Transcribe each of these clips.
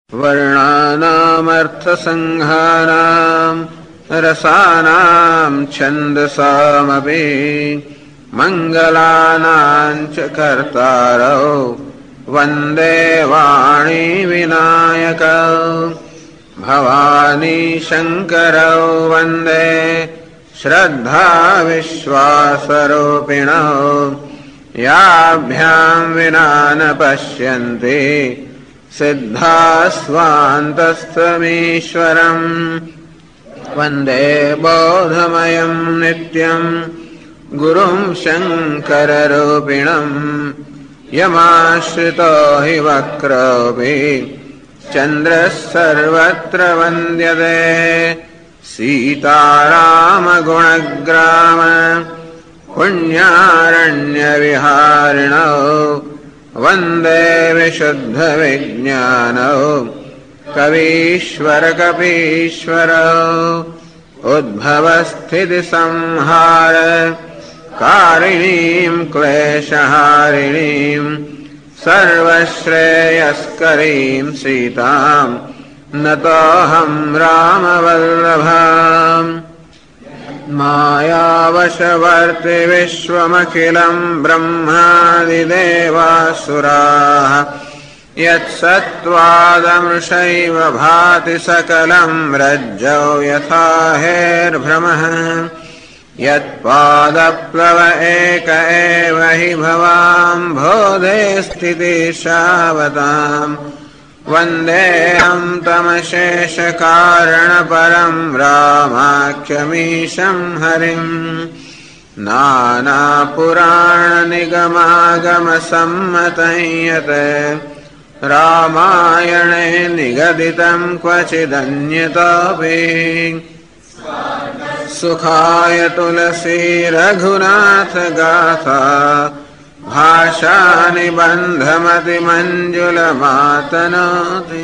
वर्णानामर्थसंहाराम् रसानां छन्दसामपि मङ्गलानां च कर्तारौ वन्दे वाणी विनायकौ भवानी शङ्करौ वन्दे श्रद्धा विश्वासरूपिणौ याभ्यां विना न पश्यन्ति सिद्धा स्वान्तस्थमीश्वरम् वन्दे बोधमयं नित्यं गुरुं शङ्कररूपिणम् यमाश्रितो हि वक्रोऽपि चन्द्रः सर्वत्र वन्द्यते सीतारामगुणग्राम पुण्यारण्यविहारिणौ वन्दे विशुद्धविज्ञानौ कवीश्वरकपीश्वरौ उद्भवस्थितिसंहार कारिणीं क्लेशहारिणीं सर्वश्रेयस्करीं सीतां नतोऽहं रामवल्लभाम् मायावशवर्ति विश्वमखिलं ब्रह्मादिदेवासुराः यत्सत्त्वादमृषैव भाति सकलं रज्जौ यथा हेर्भ्रमः यत्पादप्लव एक एव हि भवाम्भोधे स्थितिशावताम् वन्देऽहं तमशेषकारणपरं रामाख्यमीशं हरिम् नानापुराणनिगमागमसम्मतं यत् रामायणे निगदितं क्वचिदन्यतोऽपि सुखाय तुलसी रघुनाथ गाथा भाषानिबन्धमतिमञ्जुलमातनोति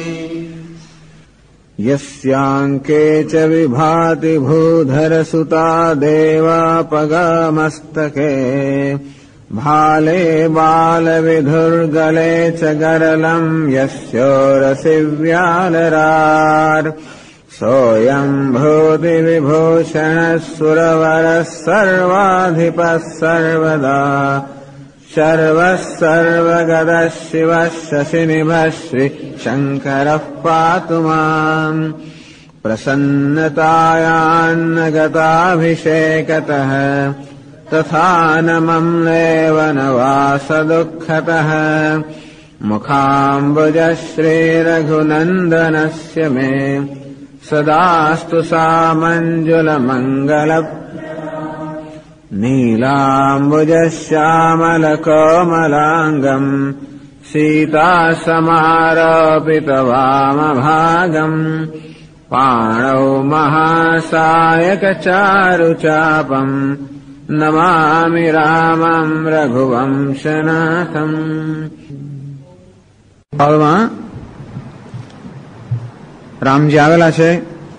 यस्याङ्के च विभाति भूधरसुता देवापगमस्तके भाले बालविधुर्गले च गरलं यस्योरसि व्यालरार् सोऽयं भूतिविभूषणः सुरवरः सर्वाधिपः सर्वदा शर्वः सर्वगतः शिवः शशिनिभः श्रीशङ्करः पातु माम् प्रसन्नतायान्नगताभिषेकतः तथा न मम्लेव न वासदुःखतः मुखाम्बुजः श्रीरघुनन्दनस्य मे सदास्तु सामञ्जुलमङ्गल नीलाम्बुजश्यामलकोमलाङ्गम् सीतासमारोपितवामभागम् पाणौ महासायकचारुचापम् नमामि रामं रघुवंशनाथम्। રામજી આવેલા છે,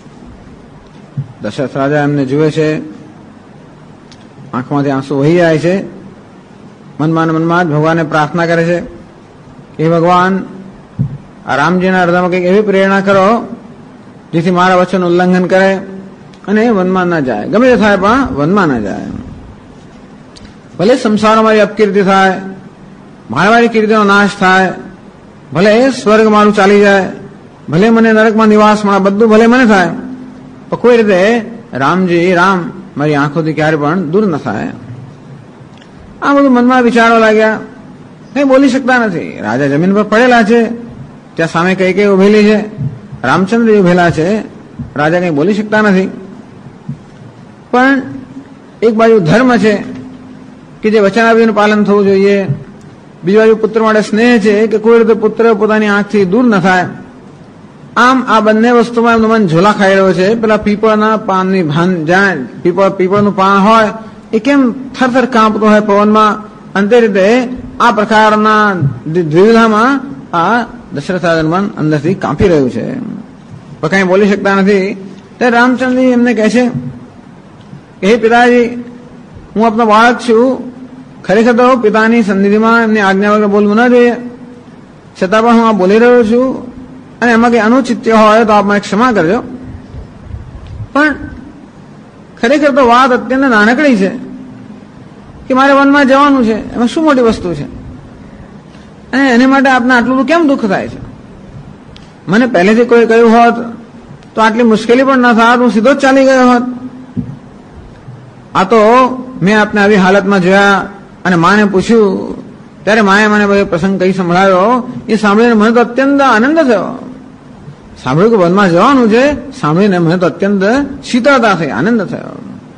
દશરથ રાજા એમને જુએ છે, આંખમાંથી આંસુ વહી જાય છે, મનમાં મનમાં જ ભગવાનને પ્રાર્થના કરે છે કે ભગવાન આ રામજીના હૃદયમાં કંઈક એવી પ્રેરણા કરો જેથી મારા વચન ઉલ્લંઘન કરે અને વનમાં ના જાય, ગમે તે થાય પણ વનમાં ના જાય. ભલે સંસારમાં મારી અપકીર્તિ થાય, મારી કીર્તિનો નાશ થાય, ભલે સ્વર્ગ મારું ચાલી જાય, ભલે મને નરકમાં નિવાસ મળે, બધું ભલે મને થાય, પણ કોઈ રીતે રામજી રામ મારી આંખોથી ક્યારે પણ દૂર ન થાય. આ બધું મનમાં વિચારો લાગ્યા, કઈ બોલી શકતા નથી. રાજા જમીન પર પડેલા છે, ત્યાં સામે કઈ ઉભેલી છે, રામચંદ્ર ઉભેલા છે, રાજા કઈ બોલી શકતા નથી. પણ એક બાજુ ધર્મ છે કે જે વચનાવ્યનું પાલન થવું જોઈએ, બીજી બાજુ પુત્ર માટે સ્નેહ છે કે કોઈ રીતે પુત્ર પોતાની આંખથી દૂર ન થાય. આમ આ બંને વસ્તુમાં એમનું મન ઝોલા ખાઈ રહ્યો છે. પેલા પીપળના પાનની ભાન, જ્યાં પીપળનું પાન હોય એ કેમ થરથર કાંપતું હોય પવનમાં, અંતે રીતે આ પ્રકારના દ્વિધામાં આ દશરથ રાજાનું મન અંદરથી કાંપી રહ્યું છે, પણ કઈ બોલી શકતા નથી. ત્યારે રામચંદ્રજી એમને કહે છે કે હે પિતાજી, હું આપનો બાળક છું, ખરેખર તો પિતાની સન્નિધિમાં એમની આજ્ઞા વગર બોલવું ન જોઈએ, છતાં પણ હું આ બોલી રહ્યો છું. અને એમાં કઈ અનુચિત્ય હોય તો આપ મને ક્ષમા કરજો, પણ ખરેખર તો વાત અત્યંત નાનકડી છે કે મારે વનમાં જવાનું છે, એમાં શું મોટી વસ્તુ છે, અને એની માટે આપને આટલું કેમ દુઃખ થાય છે? મને પહેલેથી કોઈ કહ્યું હોત તો આટલી મુશ્કેલી પણ ના થાત, હું સીધો જ ચાલી ગયો હોત. આ તો મેં આપને આવી હાલતમાં જોયા અને માને પૂછ્યું ત્યારે માએ મને બધો પ્રસંગ કઈ સંભળાયો. એ સાંભળીને મને તો અત્યંત આનંદ થયો. સાંભળ્યું કે વનમાં જવાનું છે, સાંભળીને મને તો અત્યંત શીતળતા થઈ, આનંદ થયો.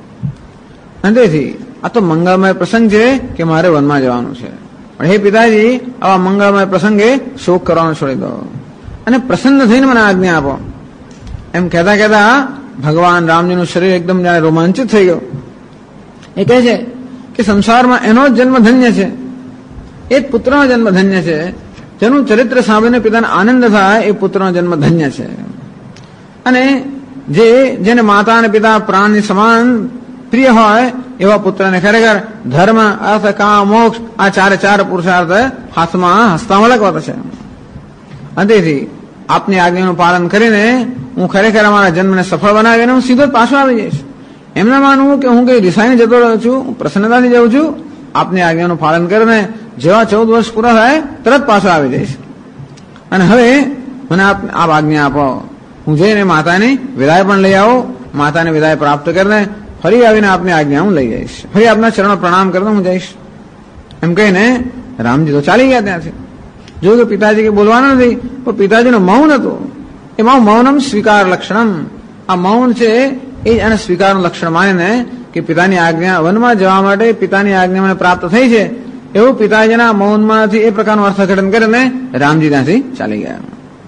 અને તેથી આ તો મંગળમય પ્રસંગ છે કે મારે વનમાં જવાનું છે, પણ હે પિતાજી, આવા મંગળમય પ્રસંગે શોક કરવાનો છોડી દો અને પ્રસન્ન થઈને મને આજ્ઞા આપો. એમ કહેતા કહેતા ભગવાન રામજીનું શરીર એકદમ જાણે રોમાંચિત થઈ ગયું. એ કહે છે કે સંસારમાં એનો જ જન્મ ધન્ય છે, એ જ પુત્રનો જન્મ ધન્ય છે, જેનું ચરિત્ર સાંભળીને પિતાને આનંદ થાય એ પુત્રનો જન્મ ધન્ય છે. અને જેને માતા અને પિતા પ્રાણની સમાન પ્રિય હોય એવા પુત્રને ખરેખર ધર્મ, અર્થ, કામ, મોક્ષ આ ચારે પુરુષાર્થ હાથમાં હસ્તામલકવત છે. અને તેથી આપની આજ્ઞાનું પાલન કરીને હું ખરેખર અમારા જન્મને સફળ બનાવીને હું સીધો જ પાછો આવી જઈશ. એમ ના માનવું કે હું કઈ રિસાઈને જતો રહ્યો છું, હું પ્રસન્નતાથી જાઉં છું. આપની આજ્ઞાનું પાલન કરીને જેવા 14 વર્ષ પૂરા થાય તરત પાછો આવી જઈશ. અને હવે મને આપ આજ્ઞા આપો, હું જઈને માતાની વિદાય પણ લઈ આવું. માતાની વિદાય પ્રાપ્ત કરીને ફરી આવીને આપની આજ્ઞા હું લઈ જઈશ, ફરી આપના ચરણો પ્રણામ કરતો હું જઈશ. એમ કહીને રામજી તો ચાલી ગયા ત્યાંથી. જોયું કે પિતાજી કે બોલવાનું નથી, પણ પિતાજીનું મૌન હતું. એ મૌનમ સ્વીકાર લક્ષણમ. આ મૌન છે એ જ આને સ્વીકારનું લક્ષણ માનીને કે પિતાની આજ્ઞા, વનમાં જવા માટે પિતાની આજ્ઞા મને પ્રાપ્ત થઈ છે એવું પિતાજીના મૌનમાંથી એ પ્રકારનું અર્થઘટન કરીને રામજી ત્યાંથી ચાલી ગયા.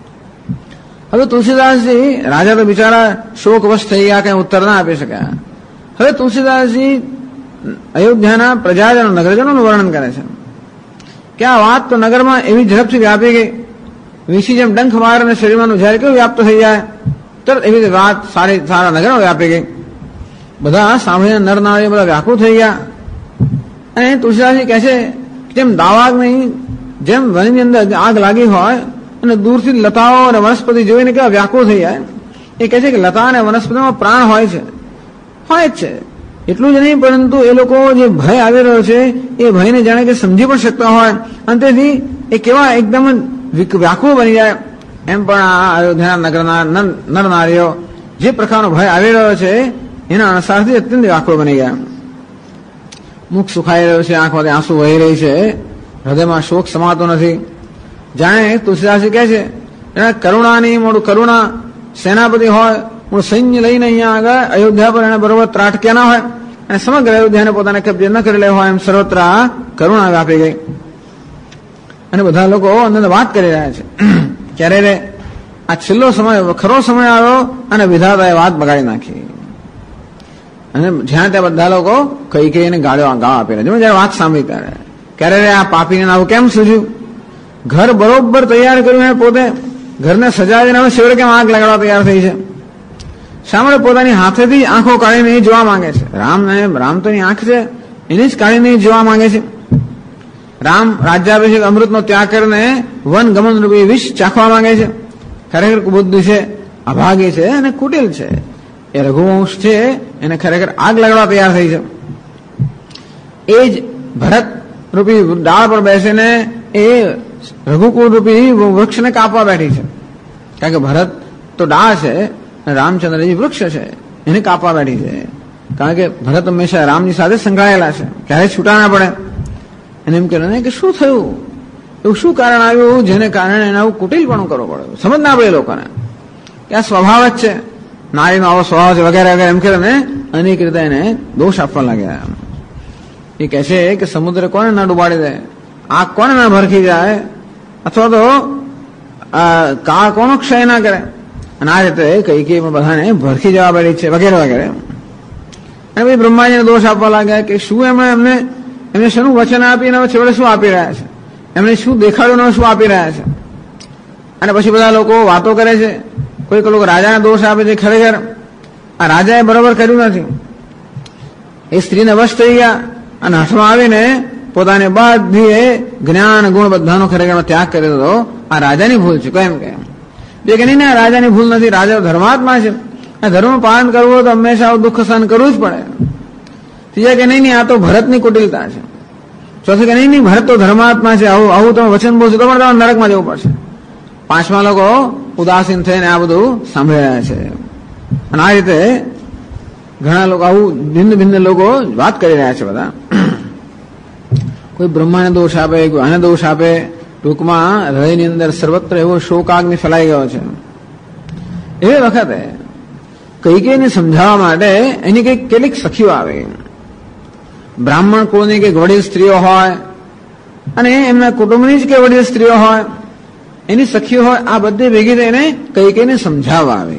હવે તુલસીદાસજી રાજા તો બિચારા શોકવશ થઈ ગયા, કઈ ઉત્તર ના આપી શક્યા. હવે તુલસીદાસજી અયોધ્યાના પ્રજાજનો, નગરજનોનું વર્ણન કરે છે કે આ વાત તો નગરમાં એવી ઝડપથી વ્યાપી ગઈ, વીસી જેમ ડંખ મારે અને શરીરમાંનું ઝેર કેવું વ્યાપ્ત થઈ જાય, તરત એવી વાત સારા નગરમાં વ્યાપી ગઈ. બધા સાંભળીને નર નારીઓ બધા વ્યાકુળ થઈ ગયા. અને તુલસીદાસજી કહે છે જેમ દાવાગ્નિ, જેમ વનની અંદર આગ લાગી હોય અને દૂરથી લતાઓ અને વનસ્પતિ જોઈને કેવા વ્યાકુળ થઈ જાય. એ કહે છે કે લતા અને વનસ્પતિમાં પ્રાણ હોય છે, હોય જ છે. એટલું જ નહીં, પરંતુ એ લોકો જે ભય આવી રહ્યો છે એ ભયને જાણે કે સમજી પણ શકતા હોય, અને તેથી એ કેવા એકદમ વ્યાકુળ બની જાય. એમ પણ આ અયોધ્યાના નગરના નર નારીઓ જે પ્રકારનો ભય આવી રહ્યો છે એના અનુસારથી અત્યંત વ્યાકુળ બની ગયા. મુખ સુખાઈ રહ્યો છે, આંખમાંથી આંસુ વહી રહી છે, હૃદયમાં શોક સમાતો નથી. જાણે તુલસીદાસજી કહે છે કરુણાની મોડું કરુણા સેનાપતિ હોય, હું સૈન્ય લઈને અહીંયા આગળ અયોધ્યા પર એને બરોબર ત્રાટક્યા ના હોય અને સમગ્ર અયોધ્યાને પોતાને કબજે ન કરી લે હોય, એમ સર્વત્ર કરુણા વ્યાપી ગઈ. અને બધા લોકો અંદર વાત કરી રહ્યા છે ક્યારે આ છેલ્લો સમય, ખરો સમય આવ્યો અને વિધાતાએ વાત બગાડી નાખી. અને જ્યાં ત્યાં બધા લોકો કઈ કઈને ગાળો આપી રહ્યા. જયારે વાત સાંભળી ત્યારે ક્યારે આ પાપીને આવું કેમ સૂજ્યું? ઘર બરોબર તૈયાર કર્યું એને પોતે, ઘરને સજાવીને હવે શિવરે કેમ આગ લગાડવા તૈયાર થઈ છે? સામે પોતાની હાથેથી આંખો કાઢીને એ જોવા માંગે છે. રામ તો એની આંખ છે, એને જ કાઢીને જોવા માંગે છે. રામ રાજ્યાભિષેક અમૃતનો ત્યાગ કરીને વન ગમન રૂપી વિષ ચાખવા માંગે છે. ખરેખર બુદ્ધિ છે, અભાગી છે અને કુટિલ છે. એ રઘુવંશ છે એને ખરેખર આગ લગાડવા તૈયાર થઈ છે. એ જ ભરત રૂપી ડાળ પર બેસીને એ રઘુકુળ રૂપી વૃક્ષને કાપવા બેઠી છે. કારણ કે ભરત તો ડાળ છે, રામચંદ્રજી વૃક્ષ છે, એને કાપવા બેઠી છે. કારણ કે ભરત હંમેશા રામની સાથે સંકળાયેલા છે, ક્યારે છૂટા ના પડે. એને એમ કહ્યું કે શું થયું, એવું શું કારણ આવ્યું જેને કારણે એને આવું કુટિલપણું કરવું પડ્યું? સમજ ના પડે લોકોને કે આ સ્વભાવ જ છે, નારીનો આવો સ્વભાવ છે વગેરે વગેરે. એમ કરીને અનેક રીતે એને દોષ આપવા લાગ્યા. એ કહે છે કે સમુદ્ર કોને ના ડુબાડી દે, આગ કોને ના ભરખી જાય, અથવા તો કાળ કોનો ક્ષય ના કરે. અને આ રીતે કઈ બધાને ભરખી જવા બેઠી છે વગેરે વગેરે. અને પછી બ્રહ્માજીને દોષ આપવા લાગ્યા કે શું એમને શેનું વચન આપીને છેવટે શું આપી રહ્યા છે, એમને શું દેખાડ્યું શું આપી રહ્યા છે. અને પછી બધા લોકો વાતો કરે છે, કોઈક લોકો રાજાને દોષ આપે છે. ખરેખર આ રાજાએ બરોબર કર્યું નથી. એ સ્ત્રીને વશ થઈ ગયા અને હાથમાં આવીને પોતાને બધી જ્ઞાન ગુણ બધાનો ખરેખર ત્યાગ કર્યો હતો. આ રાજાની ભૂલ છે. કેમ કે બે કે નહીં, રાજાની ભૂલ નથી, રાજા ધર્માત્મા છે, ધર્મ પાલન કરવું હોય તો હંમેશા દુઃખ સહન કરવું જ પડે. ત્રીજા કે નહીં, આ તો ભરતની કુટિલતા છે. ચોથું કે નહીં, ભરત તો ધર્માત્મા છે, આવું તમે વચન બોલશો તો પણ તમારે નરકમાં જવું પડશે. પાંચમા લોકો ઉદાસીન થઈને આ બધું સાંભળી રહ્યા છે. અને આ રીતે ઘણા લોકો આવું ભિન્ન ભિન્ન લોકો વાત કરી રહ્યા છે બધા. કોઈ બ્રહ્માને દોષ આપે, કોઈ આને દોષ આપે. ટૂંકમાં હૃદયની અંદર સર્વત્ર એવો શોકાગ્નિ ફેલાઈ ગયો છે. એ વખતે કૈકેયીને સમજાવવા માટે એની કેટલીક સખીઓ આવે. બ્રાહ્મણ કુળની કે વડીલ સ્ત્રીઓ હોય અને એમના કુટુંબની જ કે વડીલ સ્ત્રીઓ હોય, એની સખીઓ હોય, આ બધી ભેગી થઈને કૈકેયીને સમજાવવા આવે.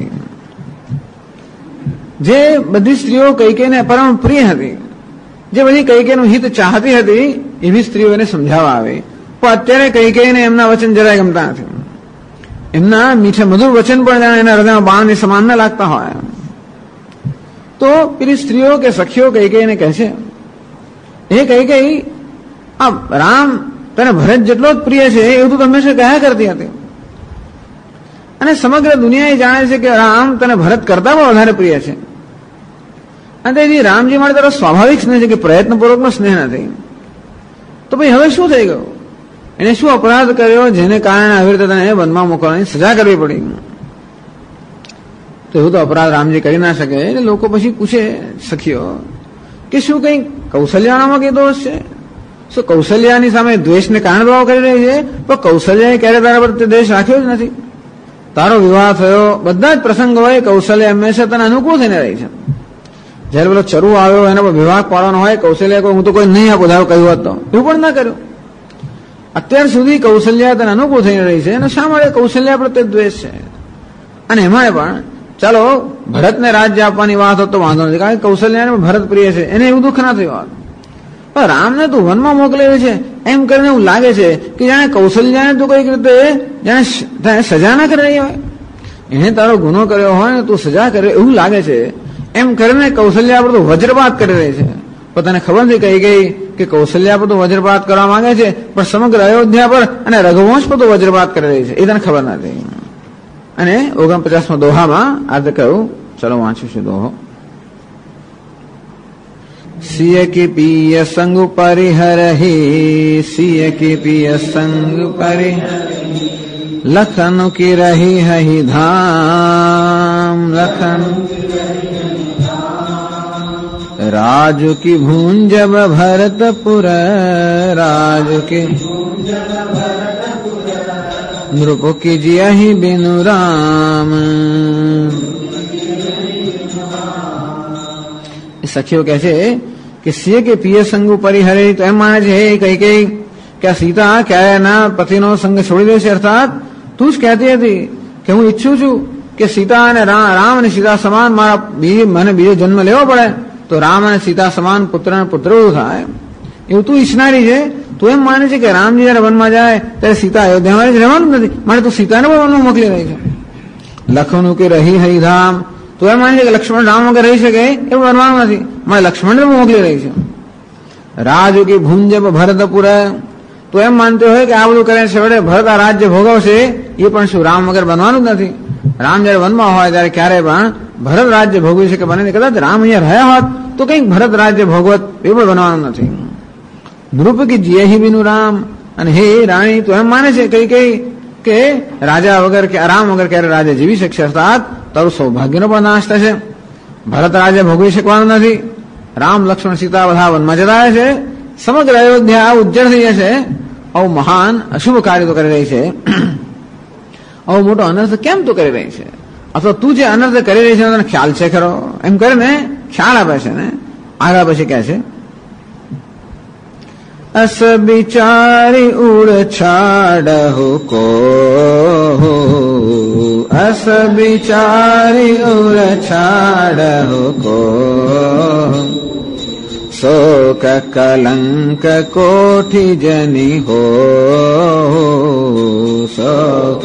જે બધી સ્ત્રીઓ કૈકેયીને પરમ પ્રિય હતી, જે બધી કૈકેયીનું હિત ચાહતી હતી, એવી સ્ત્રીઓ એને સમજાવવા આવે. પણ અત્યારે કૈકેયીને એમના વચન જરાય ગમતા નથી. એમના મીઠા મધુર વચન પણ એના હૃદયમાં બાણની સમાન ન લાગતા હોય. તો પેલી સ્ત્રીઓ કે સખીઓ કૈકેયીને કહે છે, એ કૈકેયી, આ રામ તને ભરત જેટલો જ પ્રિય છે એવું તું હંમેશા કહ્યા કરતી હતી, અને સમગ્ર દુનિયા જાણે છે કે રામ તને ભરત કરતા પણ વધારે પ્રિય છે. અને તેથી રામજી માટે તારો સ્વાભાવિક સ્નેહ છે કે પ્રયત્નપૂર્વકનો સ્નેહ નથી. તો ભાઈ હવે શું થઈ ગયું? એને શું અપરાધ કર્યો જેને કારણે આવી રીતે તને વનમાં મોકલવાની સજા કરવી પડી? તો એવું તો અપરાધ રામજી કરી ના શકે. એટલે લોકો પછી પૂછે સખીઓ કે શું કઈ કૌશલ્યાનામાં કઈ દોષ છે? શું કૌશલ્યાની સામે દ્વેષને કારણે ભાવ કરી રહી છે? પણ કૌશલ્યાએ ક્યારે તારા પર તે દ્વેષ રાખ્યો જ નથી. તારો વિવાહ થયો, બધા જ પ્રસંગો હોય, કૌશલ્યા હંમેશા તને અનુકૂળ થઈને રહી છે. જયારે પેલો ચરુ આવ્યો એના પર વિવાહ પાડવાનો હોય, કૌશલ્યા કોઈ હું તો કોઈ નહીં આપું ધારો કહ્યું હોત તો એવું પણ ના કર્યું. અત્યાર સુધી કૌશલ્યા તને અનુકૂળ થઈને રહી છે, અને શા માટે કૌશલ્યા પ્રત્યે દ્વેષ છે? અને એમાં પણ ચાલો ભરતને રાજ્ય આપવાની વાત હોત તો વાંધો નથી, કારણ કે કૌશલ્યાને ભરત પ્રિય છે, એને એવું દુઃખ ના થયું. પણ રામને તું વનમાં મોકલેલો છે એમ કરીને એવું લાગે છે કે જાણે કૌશલ્યાને તું કઈક રીતે જાણે સજા ના કરી રહી હોય, એને તારો ગુનો કર્યો હોય ને તું સજા કર્યો એવું લાગે છે, એમ કરીને કૌશલ્યા પર તો વજ્રપાત કરી રહી છે. પણ તને ખબર નથી કહી ગઈ કે કૌશલ્યા પર તો વજ્રપાત કરવા માંગે છે, પણ સમગ્ર અયોધ્યા પર અને રઘુવંશ પર તો વજ્રપાત કરી રહી છે, એ તને ખબર નથી. અને 49મા દોહામાં આ કહ્યું. ચલો વાંચીશું દોહો. સિય કી પિય સંગ પરિહરહી, સિય કી પિય સંગ પરિહરહી, લખન કી રહી હહી ધામ, લખન राज की भूंज भरतपुर, राज की नृप की जियहि बिनु राम. सखियों કહે છે કે સિય કે પિય સંગ પરિહરે, તો એમ માને છે કઈ કઈ કે આ સીતા ક્યારે એના પતિનો સંગ છોડી દેશે. અર્થાત તું જ કહેતી હતી કે હું ઈચ્છું છું કે સીતા અને રામ અને સીતા સમાન મને બીજો જન્મ લેવો પડે તો રામ અને સીતા સમાન પુત્ર અને પુત્રવધુ થાય, એવું તું ઈચ્છનારી છે. તું એમ માને છે કે રામજી જયારે વનમાં જાય ત્યારે સીતા અયોધ્યામાં જ રહેવાનું નથી, માટે તું સીતાને પણ વનમાં મોકલી રહી છે. લખનું કે રહી હઈ ધામ, તું એમ માને છે કે લક્ષ્મણ રામ વગર રહી શકે એવું બનવાનું નથી, મારે લક્ષ્મણને પણ મોકલી રહી છે. રાજ કી ભુંજ ભરતપુર, તું એમ માનતો હોય કે આ બધું કરે છે વડે ભરત આ રાજ્ય ભોગવશે, એ પણ શું રામ વગર બનવાનું જ નથી. રામ જયારે વનમાં હોય ત્યારે ક્યારે પણ ભરત રાજ્ય ભોગવી શકે બને. કદાચ રામ અહીંયા રહ્યા હોત તો કંઈક ભરત રાજ્ય ભોગવત એ પણ બનવાનું નથી. નૃપ કી જીયહિ બિનુ રામ, અને હે રાણી તું એમ માને છે કઈ કઈ કે રાજા વગર કે રામ વગર ક્યારે રાજા જીવી શકશે, અર્થાત તારું સૌભાગ્યનો પણ નાશ થશે. ભરત રાજ્ય ભોગવી શકવાનું નથી. રામ લક્ષ્મણ સીતા બધા વનમાં જતા છે, સમગ્ર અયોધ્યા ઉજ્જળ થઈ જશે. આવું મહાન અશુભ કાર્ય તો કરી રહી છે, આવો મોટો અનર્થ કેમ તું કરી રહી છે? અથવા તું જે અનર્થ કરી રહી છે તને ખ્યાલ છે ખરો? એમ કરીને ખ્યાલ આપે છે ને. આગળ પછી કહે છે, અસ બિચારી ઉડ છાડહુ કો, અસ બિચારી ઉડ છાડહુ કો, શોક કલંક કોઠી જની હો, શોક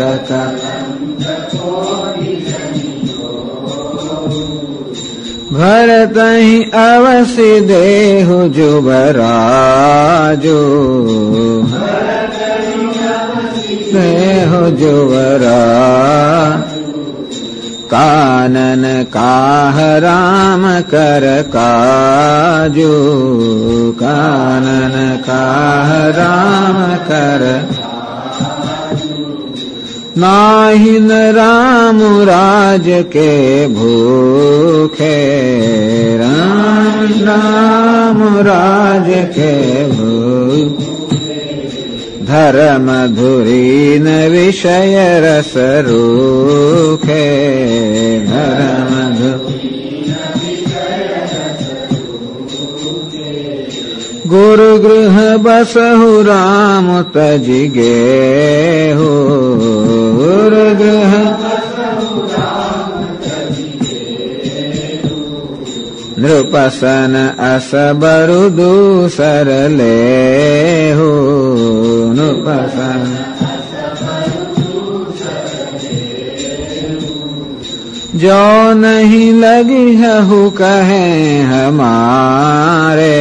ભરત અહીં અવસી દેહુ જુબરાજો, हो जुवरा कानन काह राम कर काजू कानन काह राम कर नाहिन राम राज के भूखे राम राज के भूखे धर्म धुरीन विषय रस रूखे धर्म गुरु गृह बसहु राम तजिगे हो गुरु गृह नृपसन असबरु दूसर ले हो नृपसन जो नहीं लगी हु कहे हमारे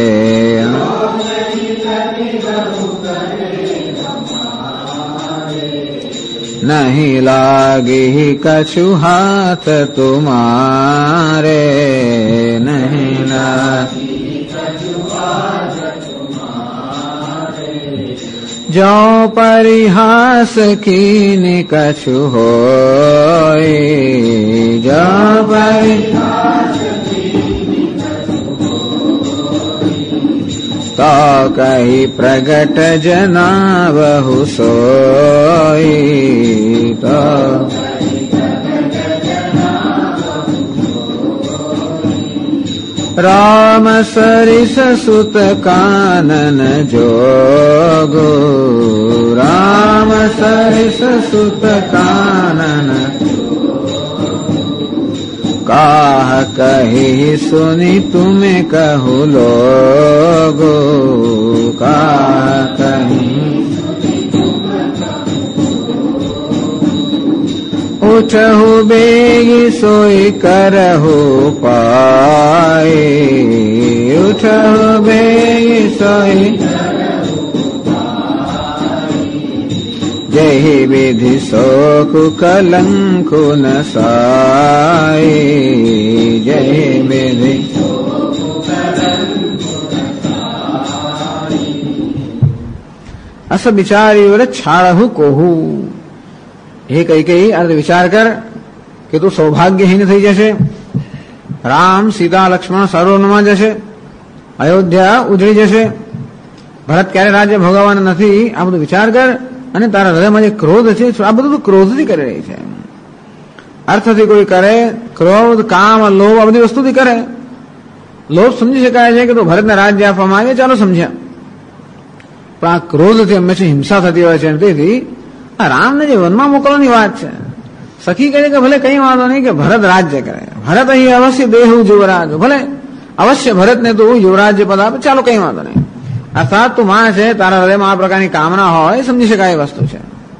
नहीं लागी कछु हाथ तुम्हारे नहीं लागी जो परिहास कीन कछु होय जो परिहास तो कही प्रगट जनावहु सोई तो राम सरिस सुत कानन जोगो राम सरिस सुत कानन काह कही सुनी तुम्हें कहु लोगो काह कही उठहु बेगी सोई करहु पाए उठहु बेगी सोई जहि विधि शोक कलंकु नसाए जहि विधि अस विचारी वर छाड़हु कोहू हे कई अर्ध विचार कर कि તું સૌભાગ્યહીન થઈ જશે રામ સીતા લક્ષ્મણ સર્વમાં જશે અયોધ્યા ઉજળી જશે ભરત ક્યારે રાજ્ય ભોગવવાના નથી આ બધું વિચાર કર અને તારા હૃદયમાં જે ક્રોધ છે આ બધું તું ક્રોધથી કરી રહી છે અર્થથી કોઈ કરે ક્રોધ કામ લોભ આ બધી વસ્તુથી કરે લોભ સમજી શકાય છે કે તું ભરતને રાજ્ય આપવા માંગે ચાલો સમજ્યા પણ આ ક્રોધથી હંમેશા હિંસા થતી હોય છે તેથી આ રામને જે વનમાં મોકલવાની વાત છે સખી કહે કે ભલે કઈ વાંધો નહીં કે ભરત રાજ્ય કરે ભરત અહીં અવશ્ય દેહુ યુવરાજ ભલે અવશ્ય ભરતને તું યુવરાજ્ય પદ આપે ચાલો કઈ વાંધો નહીં અર્થાત તું માં છે તારા હૃદયમાં આ પ્રકારની કામના હોય સમજી શકાય વસ્તુ છે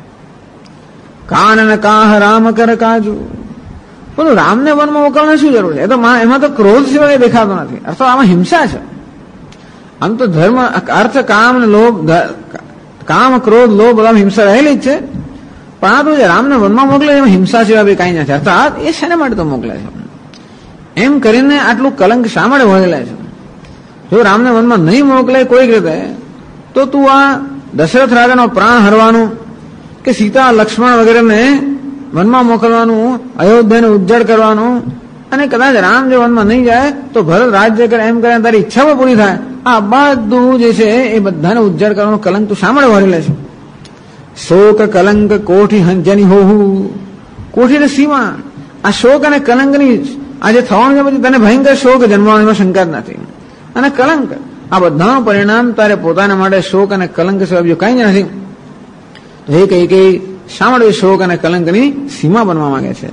કાનન કાહ રામ કર કાજુ બોલું રામને વનમાં મોકલવાની શું જરૂર છે એ તો એમાં તો ક્રોધ સિવાય દેખાતો નથી અર્થાત આમાં હિંસા છે આમ તો ધર્મ અર્થ કામ ને લોભ કામ ક્રોધ લોભ બધા હિંસા રહેલી જ છે પણ આ તો જે રામને વનમાં મોકલે એમાં હિંસા સિવાય કઈ નથી અર્થાત એ શેના માટે તો મોકલે છે એમ કરીને આટલું કલંક શા માટે વળેલા છે જો રામને વનમાં નહીં મોકલે કોઈક રીતે તો તું આ દશરથ રાજાનો પ્રાણ હરવાનું કે સીતા લક્ષ્મણ વગેરેને વનમાં મોકલવાનું અયોધ્યાને ઉજ્જડ કરવાનું અને કદાચ રામ જો વનમાં નહીં જાય તો ભરત રાજ્ય કરે એમ કરે તારી ઈચ્છાઓ પૂરી થાય આ બધું જે છે એ બધાને ઉજ્જડ કરવાનો કલંક તું શા માટે વળેલા છે શોક કલંક કોઠી હંજની હોહુ કોઠી સીમા આ શોક અને કલંકની આ જે થવાનું છે પછી તને ભયંકર શોક જન્મવાનો એમાં શંકા નથી અને કલંક આ બધાનું પરિણામ તારે પોતાના માટે શોક અને કલંક સિવાય બીજું કઈ જ નથી એ કઈ શા માટે શોક અને કલંકની સીમા બનવા માંગે છે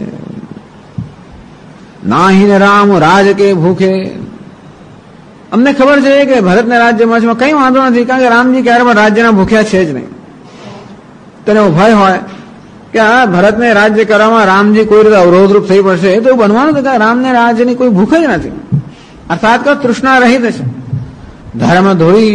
નાહિન રામ રાજ કે ભૂખે અમને ખબર છે કે ભરતને રાજ્યમાં છે કઈ વાંધો નથી કારણ કે રામજી ક્યારે પણ રાજ્યના ભૂખ્યા છે જ નહીં તને ભય હોય કે આ ભરતને રાજ્ય કરવામાં રામજી કોઈ રીતે અવરોધરૂપ થઈ પડશે તો એવું બનવાનું કે રામને રાજ્યની કોઈ ભૂખ જ નથી અર્થાત તૃષ્ણા રહિત છે ધર્મ ધોળી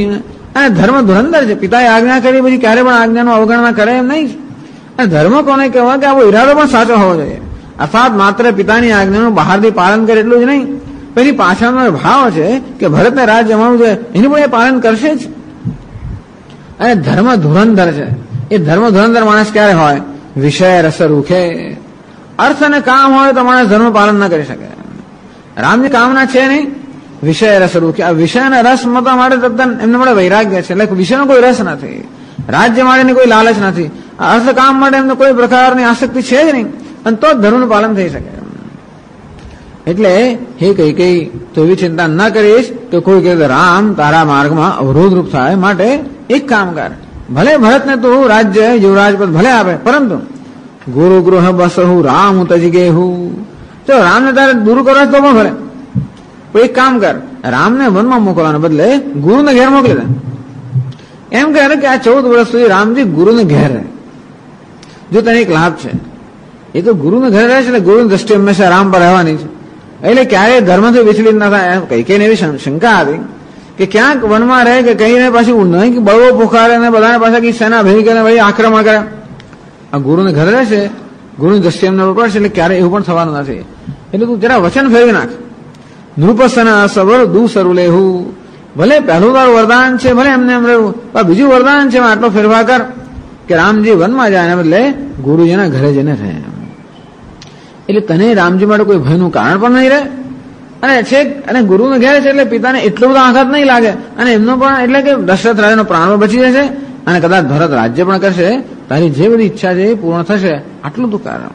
અને ધર્મ ધુરંધર છે. પિતાએ આજ્ઞા કરી પછી ક્યારે પણ આજ્ઞાનું અવગણના કરે એમ નહીં. અને ધર્મ કોને કહેવાય કે આવો ઈરાદો પણ સાચો હોવો જોઈએ. અર્થાત માત્ર પિતાની આજ્ઞાનું બહારથી પાલન કરે એટલું જ નહીં, પેલી પાછળનો ભાવ છે કે ભરતને રાજ જમાવવું છે એનું પણ એ પાલન કરશે જ. અને ધર્મ ધુરંધર છે. એ ધર્મ ધુરંધર માણસ ક્યારે હોય? વિષય રસ રૂખે. અર્થ અને કામ હોય તો માણસ ધર્મ પાલન ન કરી શકે. રામની કામના છે નહીં, વિષય રસ રૂખે. આ વિષય અને રસ મતો માટે તદ્દન એમને મળે વૈરાગ્ય છે. એટલે વિષયનો કોઈ રસ નથી, રાજ્ય માટેની કોઈ લાલચ નથી, અર્થ કામ માટે એમને કોઈ પ્રકારની આસક્તિ છે જ નહીં, અને તો જ ધર્મનું પાલન થઈ શકે. એટલે હે કૈકેયી, તો એવી ચિંતા ન કરીશ કે કોઈ કહે રામ તારા માર્ગમાં અવરોધરૂપ થાય. માટે એક કામ કર, ભલે ભરતને તું રાજ્ય યુવરાજ પદ ભલે આપે, પરંતુ ગુરુ ગૃહ બસહુ રામ તજી ગેહુ. જો રામને તારે દૂર કરો તો પણ ભલે, એક કામ કર, રામને વનમાં મોકલવાને બદલે ગુરુને ઘેર મોકલી દે. એમ કહે કે આ 14 વર્ષ સુધી રામજી ગુરુને ઘેર રહે. જો તને એક લાભ છે, એ તો ગુરુને ઘરે રહે છે એટલે ગુરુની દ્રષ્ટિ હંમેશા રામ પર રહેવાની છે. એટલે ક્યારેય ધર્મથી વિચલિત ના થાય. કઈ એવી શંકા હતી કે ક્યાંક વનમાં રહે કે કહીને પાછી નહીં કે બળવો પોખારે ને બધાને પાછા કઈ સેના ભેગી કરીને ભાઈ આક્રમણ કરે. આ ગુરુને ઘરે રહેશે, ગુરુની દ્રષ્ટિ એમને પડશે એટલે ક્યારેય એવું પણ થવાનું નથી. એટલે તું જરા વચન ફેરવી નાખ. નૃપસના સબર દુ સરું લેવું. ભલે પહેલું તારું વરદાન છે, ભલે એમને એમ રહેવું, પણ બીજું વરદાન છે આટલો ફેરફાર કર કે રામજી વનમાં જાય એના બદલે ગુરુજીના ઘરે જઈને રહે. એટલે તને રામજી માટે કોઈ ભયનું કારણ પણ નહીં રહે. અને છે અને ગુરુને ઘેર છે એટલે પિતાને એટલો બધો આઘાત નહીં લાગે. અને એમનો પણ એટલે કે દશરથ રાજાનો પ્રાણ બચી જશે અને કદાચ ભરત રાજ્ય પણ કરશે. તારી જે બધી ઈચ્છા છે એ પૂર્ણ થશે. આટલું તું કારણ.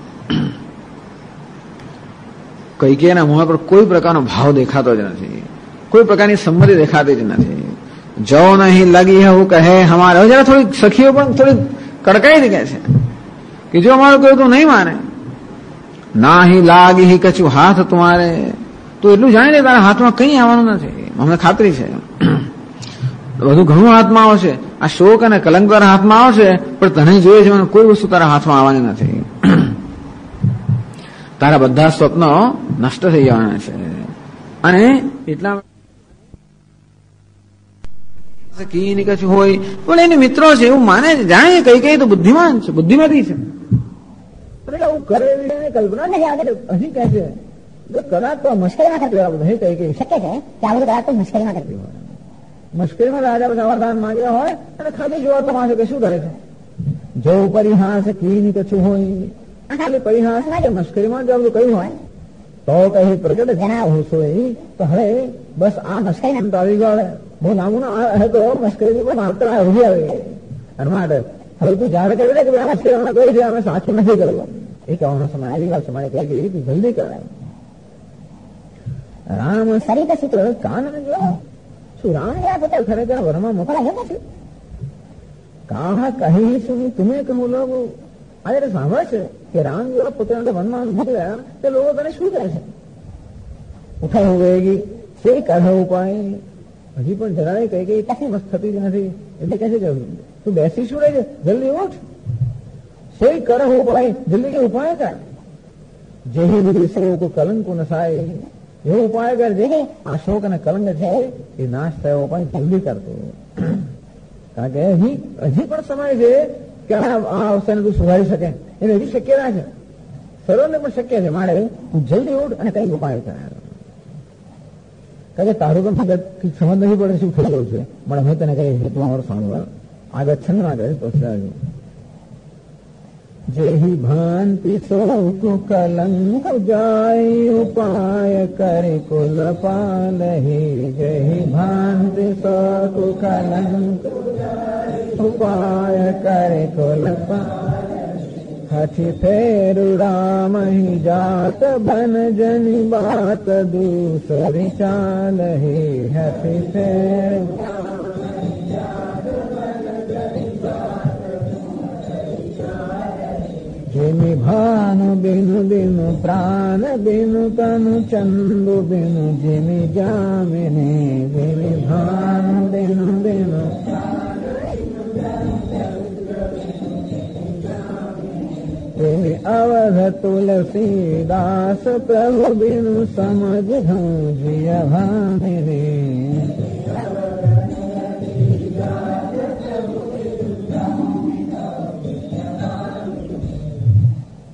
કૈકેયીના મોહ પર કોઈ પ્રકારનો ભાવ દેખાતો જ નથી, કોઈ પ્રકારની સંમતિ દેખાતી જ નથી. જો નહીં લગી હું કહે હમારે. હવે જરા થોડી સખીઓ પણ થોડી કડકાઈ કહે છે કે જો અમારું કહ્યું તું નહીં માને. ના હી લાગી હી કછું હાથ તુમારે. તું એટલું જાણી લે તારા હાથમાં કઈ આવવાનું નથી, અમને ખાતરી છે. બધું ઘણું હાથમાં આવશે, આ શોક અને કલંક તારા હાથમાં આવશે, પણ તને જોઈએ છે કોઈ વસ્તુ તારા હાથમાં આવવાની નથી. તારા બધા સ્વપ્નો નષ્ટ થઈ જવાના છે. અને એટલા કીની કશું હોય પણ એને મિત્રો છે એવું માને છે, જાણે કઈ તો બુદ્ધિમાન છે, બુદ્ધિમતી છે. કલ્પના નહીં આવે હજી કહે છે કદાચ તો મુશ્કેલીમાં કરતી હોય બધું કઈ શક્ય છે કે આ બધું કદાચ તો મુશ્કેલીમાં કરતી હોય. મુશ્કેલીમાં રાજા બધા વરદાન માંગ્યા હોય અને ખાલી જોવા તો માણસો કે શું કરે છે. જો પરિહાસ કીની કશું હોય, ખાલી પરિહાસ ના મુશ્કેલીમાં જો બધું કહ્યું હોય તો કઈ પ્રગટ જેના હોય તો હવે બસ આ મુશ્કેલી તો આવી ગયો. બહુ લાંબુ ના તો મુશ્કેલી પણ માત્ર રૂહી આવે અને માટે હવે તું જાહેર કરી દે કે મુશ્કેલીમાં કઈ છે અમે સાચું નથી કરવું. એ કહેવાનો સમય આવી ગયો. સમય જલ્દી કરાય. રામ સરિત સૂત્ર કાન જો શું રામ પોતે ખરેખર વરમાં મોકલાયો નથી. કહા કહી સુની તુમે કહું લોકો આજે સાંભળે છે કે રામ પોતે વનમાં મોકલ્યા તે લોકો તને શું કહે છે. ઉઠાઈ હોવેગી તે કહે ઉપાય. હજી પણ જરાય કઈ કઈ કશી મસ્ત થતી જ નથી. એટલે કહે છે કે તું બેસી શું રહે છે, જલ્દી ઉઠ. સે કરે ઉપાય, જલ્દી કે ઉપાય કર. જે બધું કલંક નસાય એવો ઉપાય કર જે આ શોક અને કલંક છે એ નાશ થયો ઉપાય જલ્દી કરતો. કારણ કે હજી પણ સમય છે કે આ અવસ્થાને તું સુધારી શકે. એને હજી શક્ય ના છે, સર્વને પણ શક્ય છે. મારે તું જલ્દી ઉઠ અને કઈ ઉપાય કર. કારણ કે તારું પણ સમજ નથી પડે શું થઈ ગયું છે. મને હું તને કહીશ તું અમારો સાંભળ આગળ છંદમાં કહે તો જેહી ભાંતિ શોક કલંક જાય ઉપાય કરે કુલ પાલહી. જેહી ભાંતિ શોક કલંક ઉપાય કરે કુલ હાથી ફેરુ રામ જાત બન જની બાત દૂસરી ચાલહી. હાથી ફેર જેમી ભાનુ બિનુ બિનુ પ્રાણ બિનુ તનુ ચંદુ બિનુ જેમી જામિને. જેમી ભાનુ બિનુ બિનુ જેમી અવધ તુલસીદાસ પ્રભુ બિનુ સમજ ધું જીય ભામિને.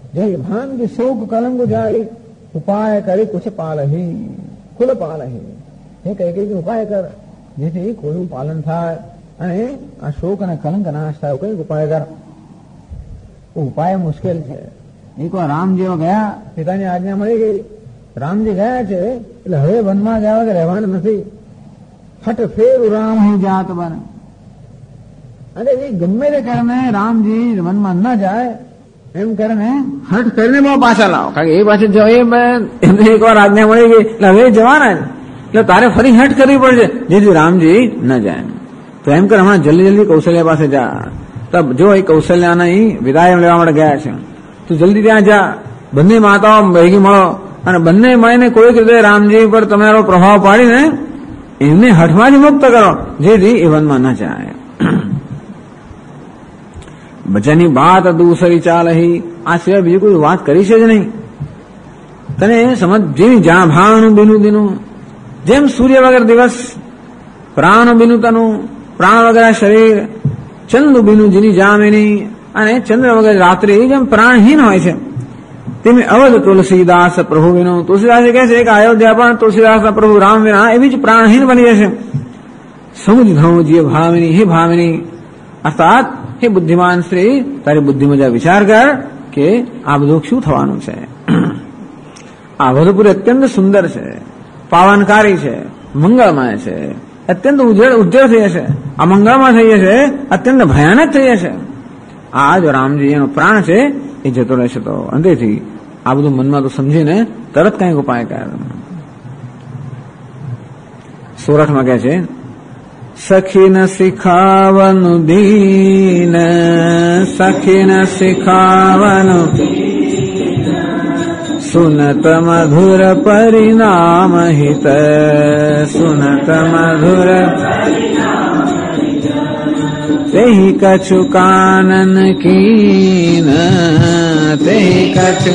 जय भान की शोक कलंक जाड़ी उपाय करे कुछ पाल ही कुल पाल ही हे कई उपाय कर જેથી કોઈનું પાલન થાય અને આ શોક અને કલંક નાશ થાય કઈ ઉપાય કર. ઉપાય મુશ્કેલ છે. એકવાર રામ જેવો ગયા, પિતાની આજ્ઞા મળી ગઈ, રામજી ગયા છે એટલે હવે વનમાં ગયા વગર રહેવાનું નથી. ફટ ફેર રામ હું જાત બન, અને એ ગમે તે કરીને રામજી વનમાં ન જાય એમ કરીને હટ કરીને બહુ પાછા લાવો. કારણ કે એ પાછળ જો એમને એકવાર આજ્ઞા મળી ગઈ એટલે હવે જવાના એટલે તારે ફરી હટ કરવી પડશે જેથી રામજી ન જાય. તો એમ કર હમણાં જલ્દી જલ્દી કૌશલ્યા પાસે જા. તો જો એ કૌશલ્યાના વિદાય લેવા માટે ગયા છે, તું જલ્દી ત્યાં જા. બંને માતાઓ ભેગી મળો અને બંને મળીને કોઈક રીતે રામજી પર તમારો પ્રભાવ પાડીને એમને હઠમાંથી મુક્ત કરો જેથી એ વનમાં ન જાય. બચાની વાત દૂસરી ચાલ હી, આ સિવાય બીજી કોઈ વાત કરી છે જ નહીં. તને સમજ જેવી જા ભાવનું બીનું દીનું, જેમ સૂર્ય વગર દિવસ, પ્રાણ બીનું તનું, પ્રાણ વગર શરીર, ચંદુ બીનું જીની જામિની, અને ચંદ્ર વગર રાત્રિ જેમ પ્રાણહીન હોય છે તેમ અવધ તુલસીદાસ પ્રભુ વિનું. તુલસીદાસ કહે છે કે અયોધ્યા પણ તુલસીદાસના પ્રભુ રામ વિના એવી જ પ્રાણહીન બની જશે. સમજ ધઉં જે ભાવિની, હે ભાવિની અર્થાત હે બુદ્ધિમાન શ્રી, તારી બુદ્ધિમાં જા વિચાર કર કે આ બધું શું થવાનું છે. આ અવધપુર અત્યંત સુંદર છે, પાવનકારી છે, મંગળમય છે, અત્યંત ઉજ્જળ થઈ જશે. આ મંગળમય થઈ જશે, અત્યંત ભયાનક થઈ જશે. આ જો રામજી એનો પ્રાણ છે એ જતો રહેશે. તો અંતેથી આ બધું મનમાં તો સમજીને તરત કઈક ઉપાય કર. સોરઠમાં કહે છે સખી ન શીખાવનું દીન, સખી ન શીખાવનું સુનત મધુર પરિણામ હિત, સુનત મધુર તેહી કછુ કાનન કીન, તેહી કછુ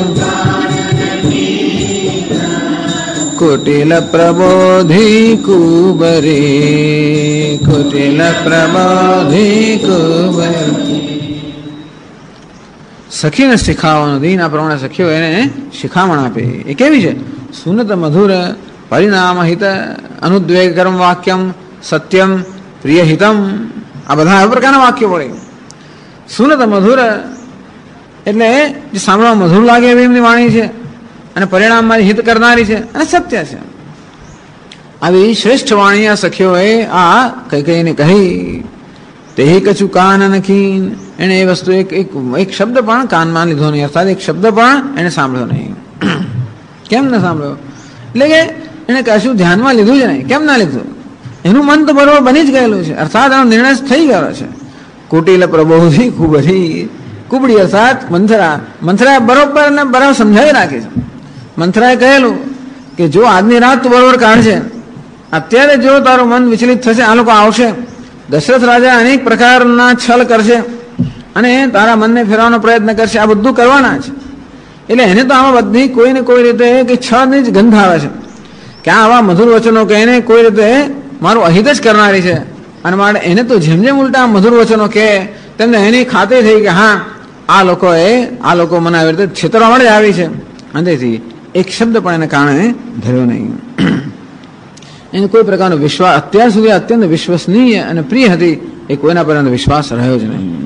કુટિલ પ્રબોધી કુબરી, કુટિલ પ્રબોધી કુબરી. સખીને શીખાવાનું દીન, આ પ્રમાણે સખીઓ એને શિખામણ આપે. એ કેવી છે? સુનત મધુર પરિણામ હિત, અનુદ્વેગ કર્મ વાક્યમ સત્યમ પ્રિય હિતમ. આ બધા આ પ્રકારના વાક્યો પડે. સુનત મધુર એટલે જે સાંભળવા મધુર લાગે એવી એમની વાણી છે, અને પરિણામ મારી હિત કરનારી છે, અને સત્ય છે. આવી શ્રેષ્ઠ વાણી આ સખીઓએ આ કઈને કહી. તે કછું કાન નખી, એને એ વસ્તુ એક શબ્દ પણ કાનમાં લીધો નહીં, અર્થાત એક શબ્દ પણ એને સાંભળ્યો નહીં. કેમ ન સાંભળ્યો? એટલે કે એને કશું ધ્યાનમાં લીધું જ નહીં. કેમ ના લીધું? એનું મન તો બરોબર બની જ ગયેલું છે, અર્થાત એનો નિર્ણય થઈ ગયો છે. કુટિલ પ્રબોધી કુબરી, કુબડી અર્થાત મંથરા. મંથરા બરોબર ને બરાબર સમજાવી રાખી છે. મંથરાએ કહેલું કે જો આજની રાત તું બરોબર કાઢશે, અત્યારે જો તારું મન વિચલિત થશે, આ લોકો આવશે, દશરથ રાજા અનેક પ્રકારના છલ કરશે અને તારા મનને ફેરવાનો પ્રયત્ન કરશે. આ બધું કરવાના છે. એટલે એને તો આમાં બધી કોઈ ને કોઈ રીતે કે છળની જ ગંધ આવે છે કે આ આવા મધુર વચનો કહીને કોઈ રીતે મારું અહિત જ કરનારી છે. અને માટે એને તો જેમ જેમ ઉલટા મધુર વચનો કહે તેમને એની ખાતરી થઈ કે હા આ લોકો મને આવી રીતે છેતરવા માટે આવી છે. અંતેથી એક શબ્દ પણ એને કારણે ધર્યો નહીં. એને કોઈ પ્રકારનો વિશ્વાસ, અત્યાર સુધી અત્યંત વિશ્વસનીય અને પ્રિય હતી, એ કોઈના પર વિશ્વાસ રહ્યો જ નહીં.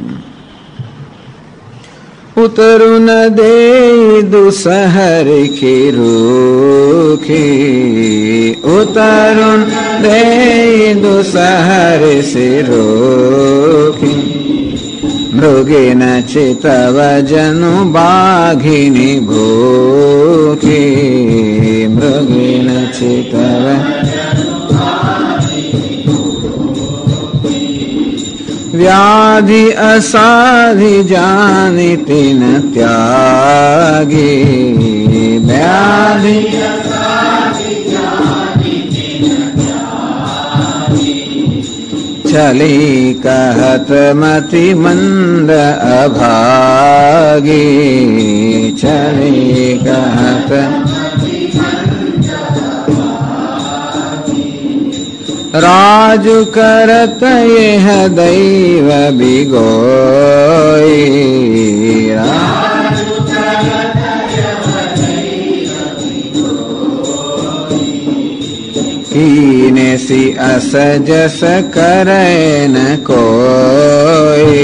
ઉતરુન દે દુસહર ખીરૂખી, ઉતરુન દે દુસહર સિરૂખી, મૃગેન ચિતવ જનુ બાઘિની ભૂખી, મૃગેન ચિતવ વ્યાધિ અસાધિ જાનિતિ ન ત્યાગી, વ્યાધિ ચલી કહત મતિ મંદ અભાગી, ચલી કહત રાજુ કરત યહ દૈવ બિગોઈ, રાજુ કરત कीने सी अस जस करे न कोई,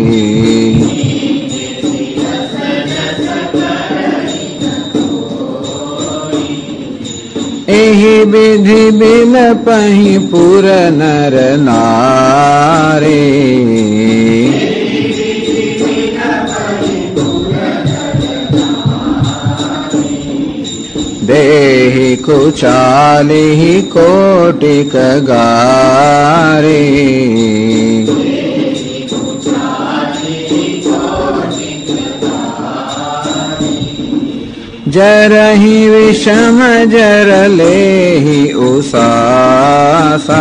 एहि विधि बिल पही पुर नर नारी, देहि कुचालिहि कोटिक गारी, जरहि विषम जर लेहि उसासा,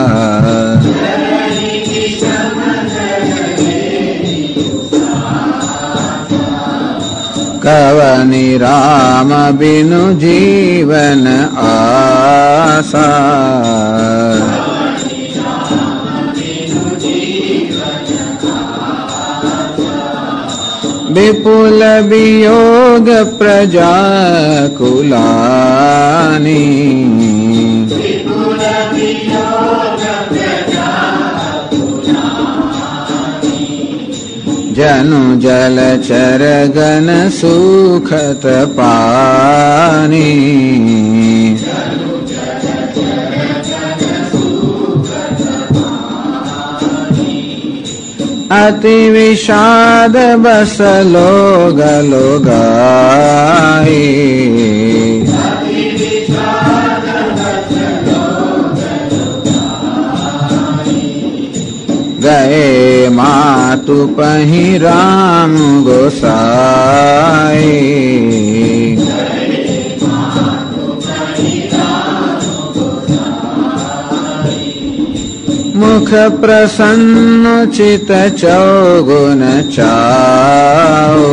कवनि राम बिनु जीवन आसा, विपुल वियोग प्रजा कुलानी, जनु जल चर गन सुखत पानी, अति विषाद बस लोग लोगाई, गए मातु पही राम गोसाई, मुख प्रसन्न चित चौगुन चाओ,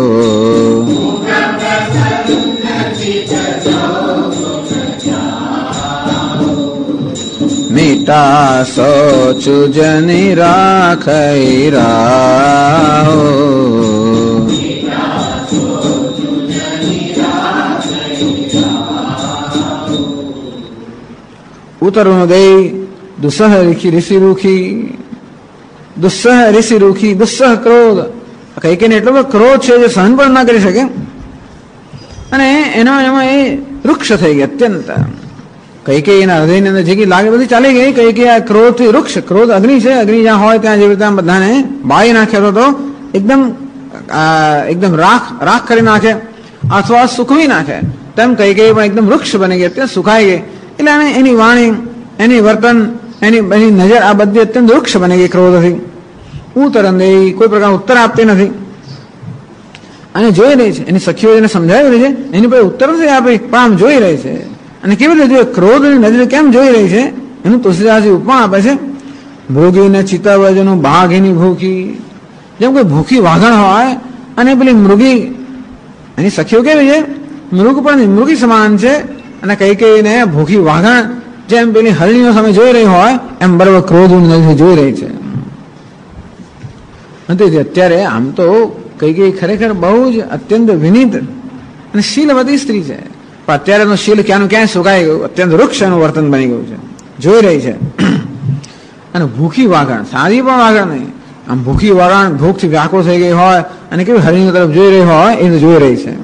मिटा सोचु जनि राखै राहो, ઉતરવું દઈ દુસ્સહ ઋષિ રૂખી, દુસ્સહ ઋષિ રૂખી, દુસ્સહ ક્રોધ, કઈ કઈને એટલો બધો ક્રોધ છે જે સહન પણ ના કરી શકે, અને એમાં એ વૃક્ષ થઈ ગયા અત્યંત. કઈ કઈ એના હૃદયની અંદર જે કઈ લાગે બધી ચાલી ગઈ. કઈ કઈ આ ક્રોધ થી વૃક્ષ, ક્રોધ અગ્નિ છે, અગ્નિ જ્યાં હોય ત્યાં જેવી રીતે બધાને બાળી નાખ્યો તો એકદમ રાખ કરી નાખે અથવા સુખવી નાખે, તેમ કઈ કઈ પણ એકદમ વૃક્ષ બની ગઈ, અત્યંત સુખાઈ ગઈ. એટલે એની વાણી, એની વર્તન, એની નજર આ બધી અત્યંત વૃક્ષ બની ગઈ ક્રોધથી. ઉત્તરન દે, કોઈ પ્રકાર ઉત્તર આપતી નથી અને જોઈ રહી છે. એની સખીઓ એને સમજાવી રહી છે, એની પાસે ઉત્તર નથી આપી પણ આમ જોઈ રહી છે. અને કેવી રીતે જોઈએ, ક્રોધની નજરે કેમ જોઈ રહી છે એનું તુલસીદાસજી ઉપમા આપે છે. મૃગીને ચિતવજનું બાઘીની ભૂખી, જેમ કોઈ ભૂખી વાઘણ હોય અને પેલી મૃગી, એની સખીઓ કેવી છે, મૃગ પણ મૃગી સમાન છે, અને કઈ કઈને ભૂખી વાઘણ જેમ પેલી હરણીઓ સામે જોઈ રહી હોય એમ બરાબર ક્રોધની નજરે જોઈ રહી છે. અત્યારે આમ તો કઈ કઈ ખરેખર બહુ જ અત્યંત વિનીત અને શીલવતી સ્ત્રી છે, પણ અત્યારે તો શીલ ક્યાંનું ક્યાંય સુકાઈ ગયું, અત્યંત વૃક્ષ એનું વર્તન બની ગયું છે, જોઈ રહી છે. અને ભૂખી વાઘણ, સારી પણ વાઘણ નહીં, આમ ભૂખી વાઘણ ભૂખથી વ્યાકુળ થઈ ગઈ હોય અને કેવી હરણીઓ તરફ જોઈ રહી હોય એને જોઈ રહી છે.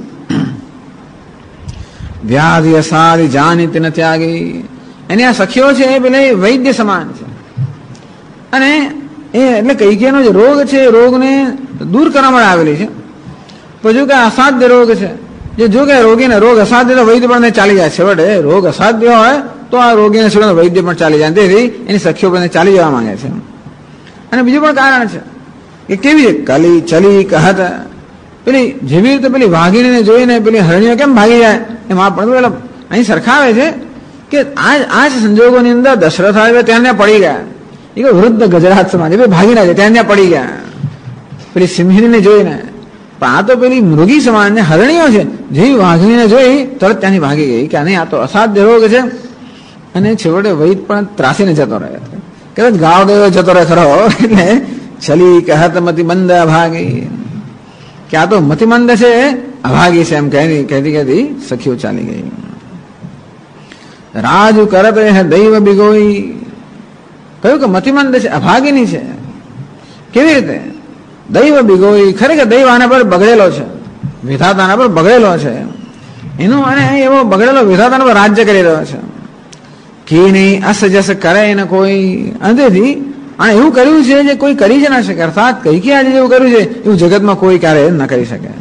વ્યાધિ અસારી જાનિત ન ત્યાગી, એની આ સખીઓ છે એ પેલા વૈદ્ય સમાન છે. અને એ એટલે કૈકેયનો જે રોગ છે એ રોગને દૂર કરવા માટે આવેલી છે. પછી કે અસાધ્ય રોગ છે, જે જો કે રોગીને રોગ અસાધ્ય તો વૈદ્ય પણ ચાલી જાય છે. છેવટે રોગ અસાધ્ય હોય તો આ રોગીને છોડીને વૈદ્ય પણ ચાલી જાય, તેથી એની સખીઓ પણ ચાલી જવા માંગે છે. અને બીજું પણ કારણ છે કે કેવી છે, કલી ચલી કહત, પેલી જેવી રીતે પેલી વાઘીણીને જોઈને પેલી હરણીઓ કેમ ભાગી જાય એમ આ પણ પેલા અહીં સરખાવે છે કે આ જ સંજોગોની અંદર દશરથ આવ્યા ત્યાં ત્યાં પડી ગયા. એ વૃદ્ધ ગજરાત સમાજ ભાગી ના જાય ત્યાં ત્યાં પડી ગયા પેલી સિંહિણીને જોઈને. પણ આ તો પેલી મૃગી સમાન ને હરણીઓ છે, જેવી વાઘીણીને જોઈ તરત ત્યાંથી ભાગી ગઈ કે નહીં આ તો અસાધ્ય રોગ છે. અને છેવટે વૈદ પણ ત્રાસીને જતો રહે, કદાચ ગાવ દેવો જતો રહે ખરો. એટલે છલી કહત મતિ મંદ અભાગી, કે આ તો મતિમંદ છે, અભાગી છે એમ કહેતી કહેતી સખીઓ ચાલી ગઈ. રાજુ કરત હે દૈવ બિગોઈ, કહ્યું કે મતિમંદ છે, અભાગીની છે. કેવી રીતે? દૈવ બિગોઈ, ખરેખર દૈવ આના પર બગડેલો છે, વિધાતા આના પર બગડેલો છે, એનું અને એવો બગડેલો વિધાતાના પર રાજ્ય કરી રહ્યો છે. કી નહીં અસ જસ કરે ને કોઈ, અંતેથી અને એવું કર્યું છે જે કોઈ કરી જ ના શકે. અર્થાત કઈ આજે જેવું કર્યું છે એવું જગતમાં કોઈ ક્યારે ન કરી શકે.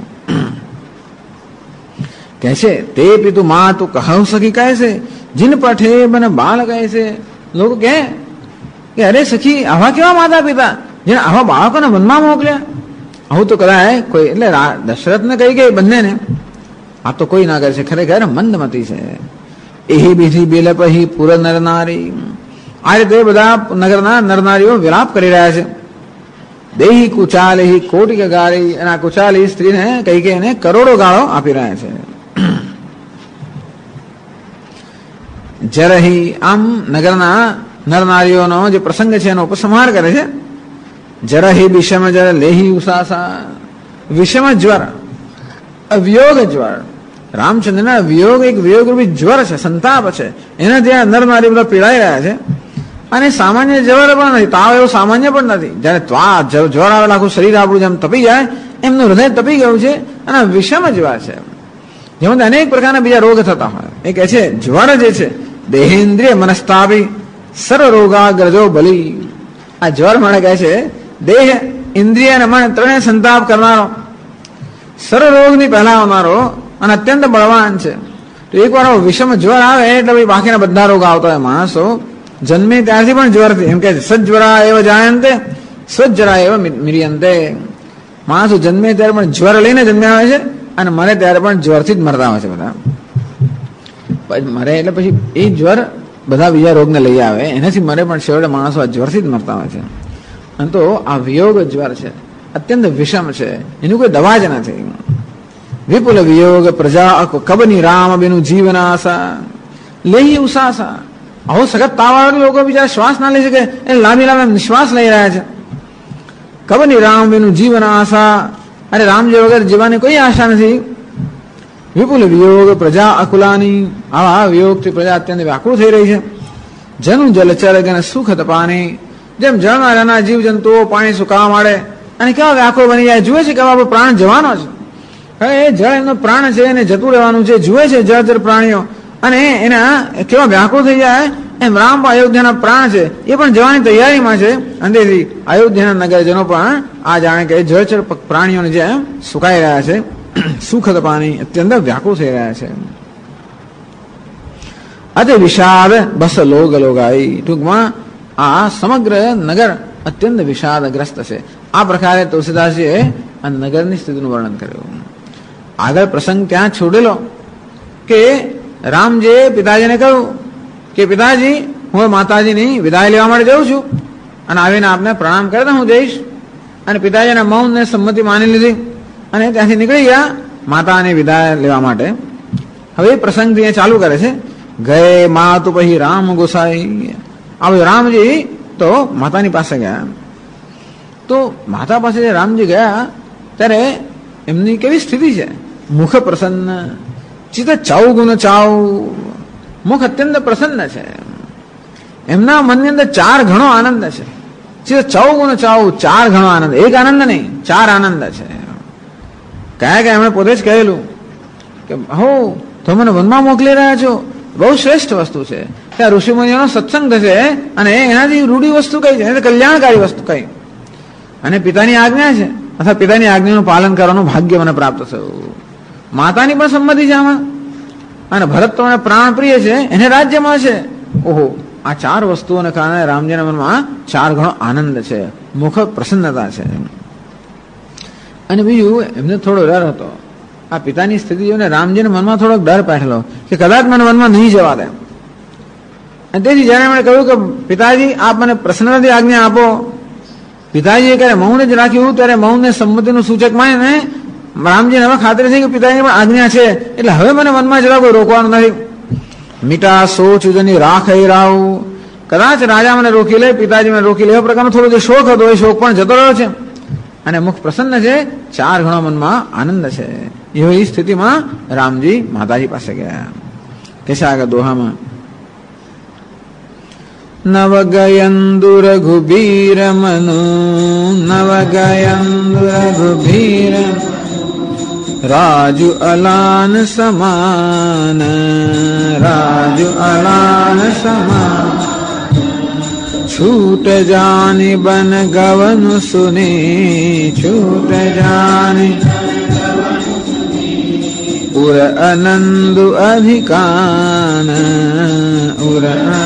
કહે છે તે પિતુ મા તું કહું સખી કહે છે, જીન પઠે મને બાળ કહે છે. લોકો કહે કે અરે સખી આવા કેવા માતા પિતા જેને આવા બાળકોને વનમાં મોકલ્યા. આવું તો કદાય કોઈ, એટલે દશરથને કહી ગઈ બંનેને, આ તો કોઈ ના કરે છે, ખરેખર મંદમતી છે. એહી બીજી બેલપહી પુર નર નારી, આ રીતે બધા નગરના નરનારીઓ વિલાપ કરી રહ્યા છે. દેહી કુચાલી કોટિક ગાળી, અને આ કુચાલી સ્ત્રીને કહી કે એને કરોડો ગાળો આપી રહ્યા છે. જરહી, આમ નગરના નરનારીઓનો જે પ્રસંગ છે એનો ઉપસંહાર કરે છે. જરહી વિષમ જર લેહી ઉષાસા, વિષમ જ્વર, અવિયોગ જ્વર. રામચંદ્રના વિયોગ એક વિયોગ રૂપી જ્વર છે, સંતાપ છે, એના ત્યાં નરનારી બધા પીડાઈ રહ્યા છે. અને સામાન્ય જ્વર પણ નથી, તાવ એવો સામાન્ય પણ નથી. જયારે જ્વર આવેલા આખું શરીર આપણું જેમ તપી જાય, એમનું હૃદય તપી ગયું છે. અને વિષમ જ્વર છે, જેમાં અનેક પ્રકારના બીજા રોગ થતા હોય. એ કહે છે જ્વર જે છે દેહેન્દ્રિય મનસ્તાપી સર્વ રોગાગ્રજો બલી. આ જ્વર મને કહે છે દેહ, ઇન્દ્રિય અને મન ત્રણેય સંતાપ કરનારો, સર્વ રોગની પહેલા આવનારો અને અત્યંત બળવાન છે. તો એકવાર વિષમ જ્વર આવે એટલે ભાઈ બાકીના બધા રોગ આવતા હોય. માણસો જન્મે ત્યારથી પણ જ્વરથી, એમ કે સજ્જરા એવ જાયંતે સ્વજરા એવ મિરિયંતે. માણસો જન્મે ત્યારે પણ જ્વર લઈને જન્મ્યા હોય છે, અને મરે ત્યારે પણ જ્વરથી જ મરતા હોય છે બધા. મરે એટલે પછી એ જ્વર બધા બીજા રોગને લઈ આવે, એનાથી મરે, પણ છેવટે માણસો આ જ્વરથી જ મરતા હોય છે. અને તો આ વિયોગ જ્વર છે, અત્યંત વિષમ છે, એનું કોઈ દવા જ નથી. વિપુલ વિયોગ પ્રજા કબની રામ બેનું જીવન આશા લઈ ઉષાસા. આવો સખત તાવ આવેલા લોકો બીજા શ્વાસ ના લઈ શકે, એ લાંબી લાંબી નિશ્વાસ લઈ રહ્યા છે. કબની રામ બેનું જીવન આશા, અરે રામજી વગર જીવવાની કોઈ આશા નથી. વિપુલ વિયોગ પ્રજા અકુલાની, આવા વિયોગથી પ્રજા અત્યંત વ્યાકુળ થઈ રહી છે. જનું જલચર ગણ સુખ તપાની, જેમ જળમાં રહેનાર જીવ જંતુઓ પાણી સુકાવા માંડે અને કેવા વ્યાકુળ બની જાય. જુએ છે કે આપણો પ્રાણ જવાનો છે, હવે એ જળ એમનો પ્રાણ છે, એને જતું રહેવાનું છે. જુએ છે જળચર પ્રાણીઓ અને એના કેવા વ્યાકુળ થઈ જાય. એમ રામ પણ અયોધ્યાના પ્રાણ છે, એ પણ જવાની તૈયારીમાં છે. અંતેથી અયોધ્યાના નગરજનો પણ આ જાણે કે જળચર પ્રાણીઓને જેમ સુકાઈ રહ્યા છે, સુખદ પાણી અત્યંત વ્યાકુળ થઈ રહ્યા છે. અતિ વિષાદ બસ લોગ લોગાઈ. ટૂંકમાં આ સમગ્ર નગર અત્યંત વિષાદગ્રસ્ત છે. આ પ્રકારે તુલસીદાસજીએ આ નગરની સ્થિતિનું વર્ણન કર્યું. આગળ પ્રસંગ ત્યાં છોડેલો કે રામજીએ પિતાજીને કહ્યું કે પિતાજી, હું માતાજીની વિદાય લેવા માટે જઉં છું, અને આવીને આપને પ્રણામ કરતા હું જઈશ. અને પિતાજીના મૌનને સંમતિ માની લીધી અને ત્યાંથી નીકળી ગયા માતાની વિદાય લેવા માટે. હવે એ પ્રસંગથી એ ચાલુ કરે છે. ગયે માતુ પછી રામ ગોસાઈ. આ રામજી તો માતાની પાસે ગયા. તો માતા પાસે રામજી ગયા ત્યારે એમની કેવી સ્થિતિ છે? મુખ પ્રસન્ન, ચિત્ત ચાઉ ગુણ ચાઉ. મુખ અત્યંત પ્રસન્ન છે, એમના મનની અંદર 4 ગણો આનંદ છે. ચિત્ત ચાઉ ગુણ ચાઉ, 4 ગણો આનંદ. એક આનંદ નહીં, 4 આનંદ છે. કયા કે એમણે પોતે જ કહેલું કે હો તો મને વનમાં મોકલી રહ્યા છો, બહુ શ્રેષ્ઠ વસ્તુ છે. ત્યાં ઋષિમુનિઓનો સત્સંગ થશે અને એનાથી રૂઢી વસ્તુ કઈ છે, કલ્યાણકારી વસ્તુ કઈ, અને પિતાની આજ્ઞા છે, અથવા પિતાની આજ્ઞાનું પાલન કરવાનું ભાગ્ય મને પ્રાપ્ત થયું. માતાની પણ સંમતિ છે આમાં. અને ભરત તો મને પ્રાણ પ્રિય છે, એને રાજ્યમાં છે. ઓહો, આ 4 વસ્તુઓને કારણે રામજીના મનમાં 4 ગણો આનંદ છે, મુખ પ્રસન્નતા છે. અને બીજું એમને થોડો ડર હતો. આ પિતાની સ્થિતિ જોઈને રામજીના મનમાં થોડોક ડર બેઠેલો કે કદાચ મને વનમાં નહીં જવા દે. અને તેથી જયારે એમણે કહ્યું કે પિતાજી આપ મને પ્રસન્નતાથી આજ્ઞા આપો, પિતાજીએ ક્યારે મૌન જ રાખ્યું, ત્યારે મૌનને સંમતિનું સૂચક માનીને રામજીને હવે ખાતરી થઈ કે પિતાજીની પણ આજ્ઞા છે, એટલે હવે મને વનમાં જરા કોઈ રોકવાનું નથી. મીઠા સોચ ઉજની રાખ રાવ. કદાચ રાજા મને રોકી લે, પિતાજી મને રોકી લે, એવા પ્રકારનો થોડો જે શોખ હતો એ શોખ પણ જતો રહ્યો છે. અને મુખ પ્રસન્ન છે, 4 ગણો મનમાં આનંદ છે. એવી સ્થિતિમાં રામજી માતાજી પાસે ગયા. કે છે આગળ દોહામાં नव गयंदु रघुबीर मनु नव गयंदु रघुबीर राजु अलान समान राजु अलान समान छूट जानि बन गवनु सुने छूट जानि उर अनंदु अधिकान उर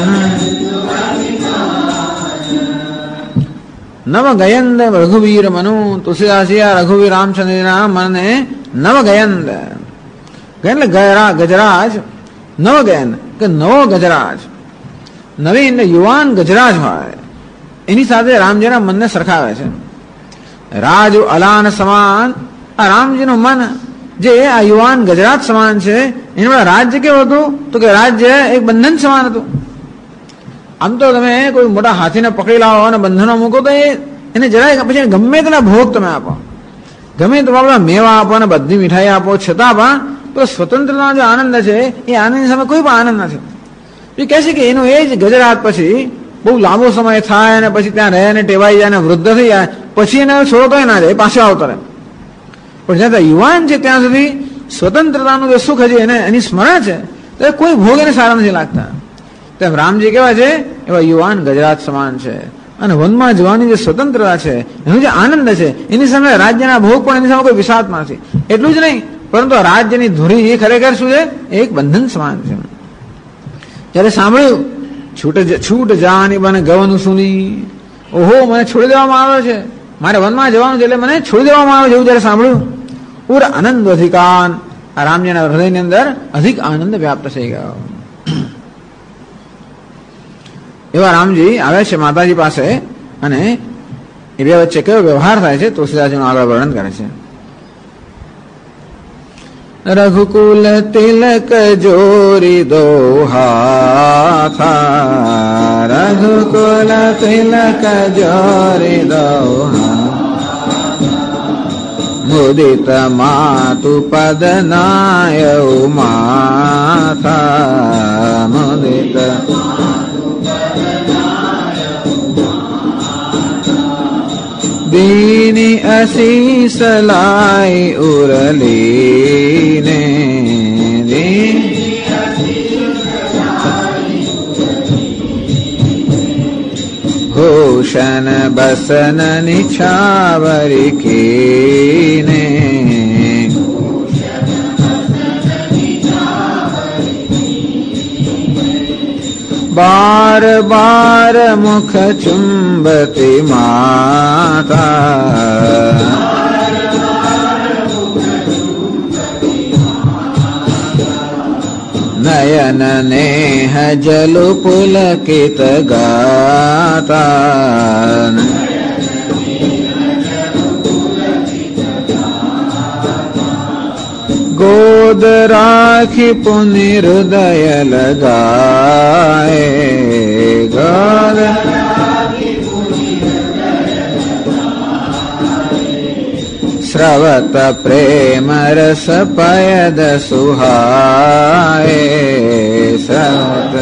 नव गयंद रघुवीर मनु तुलसीदासिया रघुवीर रामचंद्र ना मन नव गयंद गयन गजराज नव गयन કે નવો ગજરાજ નવીન યુવાન ગજરાજ હોય એની સાથે રામજીના મનને સરખાવે છે. રાજ અલાન સમાન આ રામજીનું મન જે આ યુવાન ગજરાજ સમાન છે એનું રાજ્ય કેવું હતું તો કે રાજ્ય એક બંધન સમાન હતું. આમ તો તમે કોઈ મોટા હાથીને પકડી લાવો અને બંધનો મૂકો તો એને જરાય પછી ગમે તેના ભોગ તમે આપો ગમે તો બાબા મેવા આપો અને બધી મીઠાઈ આપો છતાં પણ તો સ્વતંત્રતાનો જે આનંદ છે એ આનંદની સામે કોઈ પણ આનંદ નથી. એ કહે છે કે એનું એ જ ગજરાત પછી બહુ લાંબો સમય થાય અને પછી ત્યાં રહે અને ટેવાઈ જાય અને વૃદ્ધ થઈ જાય પછી એને છોડો તો ના જાય પાછો આવતો રહે. પણ જ્યાં યુવાન છે ત્યાં સુધી સ્વતંત્રતાનું જે સુખ હજી એને એની સ્મરણ છે તો કોઈ ભોગ એને સારા નથી લાગતા. તેમ રામજી કેવા છે એવા યુવાન ગજરાત સમાન છે અને વનમાં જવાની જે સ્વતંત્રતા છે એનો જે આનંદ છે એની સામે રાજ્યના ભોગ પણ એની સામે કોઈ વિષાદમાં નથી. એટલું જ નહીં પરંતુ રાજ્યની ધુરી એ ખરેખર શું છે એક બંધન સમાન છે. જયારે સાંભળ્યું છૂટ જાની બને ગવનું સુની ઓહો મને છોડી દેવામાં આવ્યો છે મારે વનમાં જવાનું છે એટલે મને છોડી દેવામાં આવ્યો છે એવું જયારે સાંભળ્યું પૂર આનંદ અધિકાન આ રામજીના હૃદયની અંદર અધિક આનંદ વ્યાપ્ત થઈ ગયો. એવા રામજી આવે છે માતાજી પાસે અને એ બે વચ્ચે કયો વ્યવહાર થાય છે તુલસીદાસજીનું આગળ વર્ણન કરે છે. રઘુકુલ તિલક જોરી દો હાથા રઘુકુલ તિલક જોરી દો મુદિત માતુ પદ નાય માથા મુદિત દીની અશીષ લાઈ ઉરલીને ભૂષણ બસન નિછાવરી કીને बार बार मुख चुंबती माता नयन नेह जल पुलकित गाता गोद राखी पुनि हृदय लगाए गोद श्रवत प्रेम रस पयद सुहाए श्रवत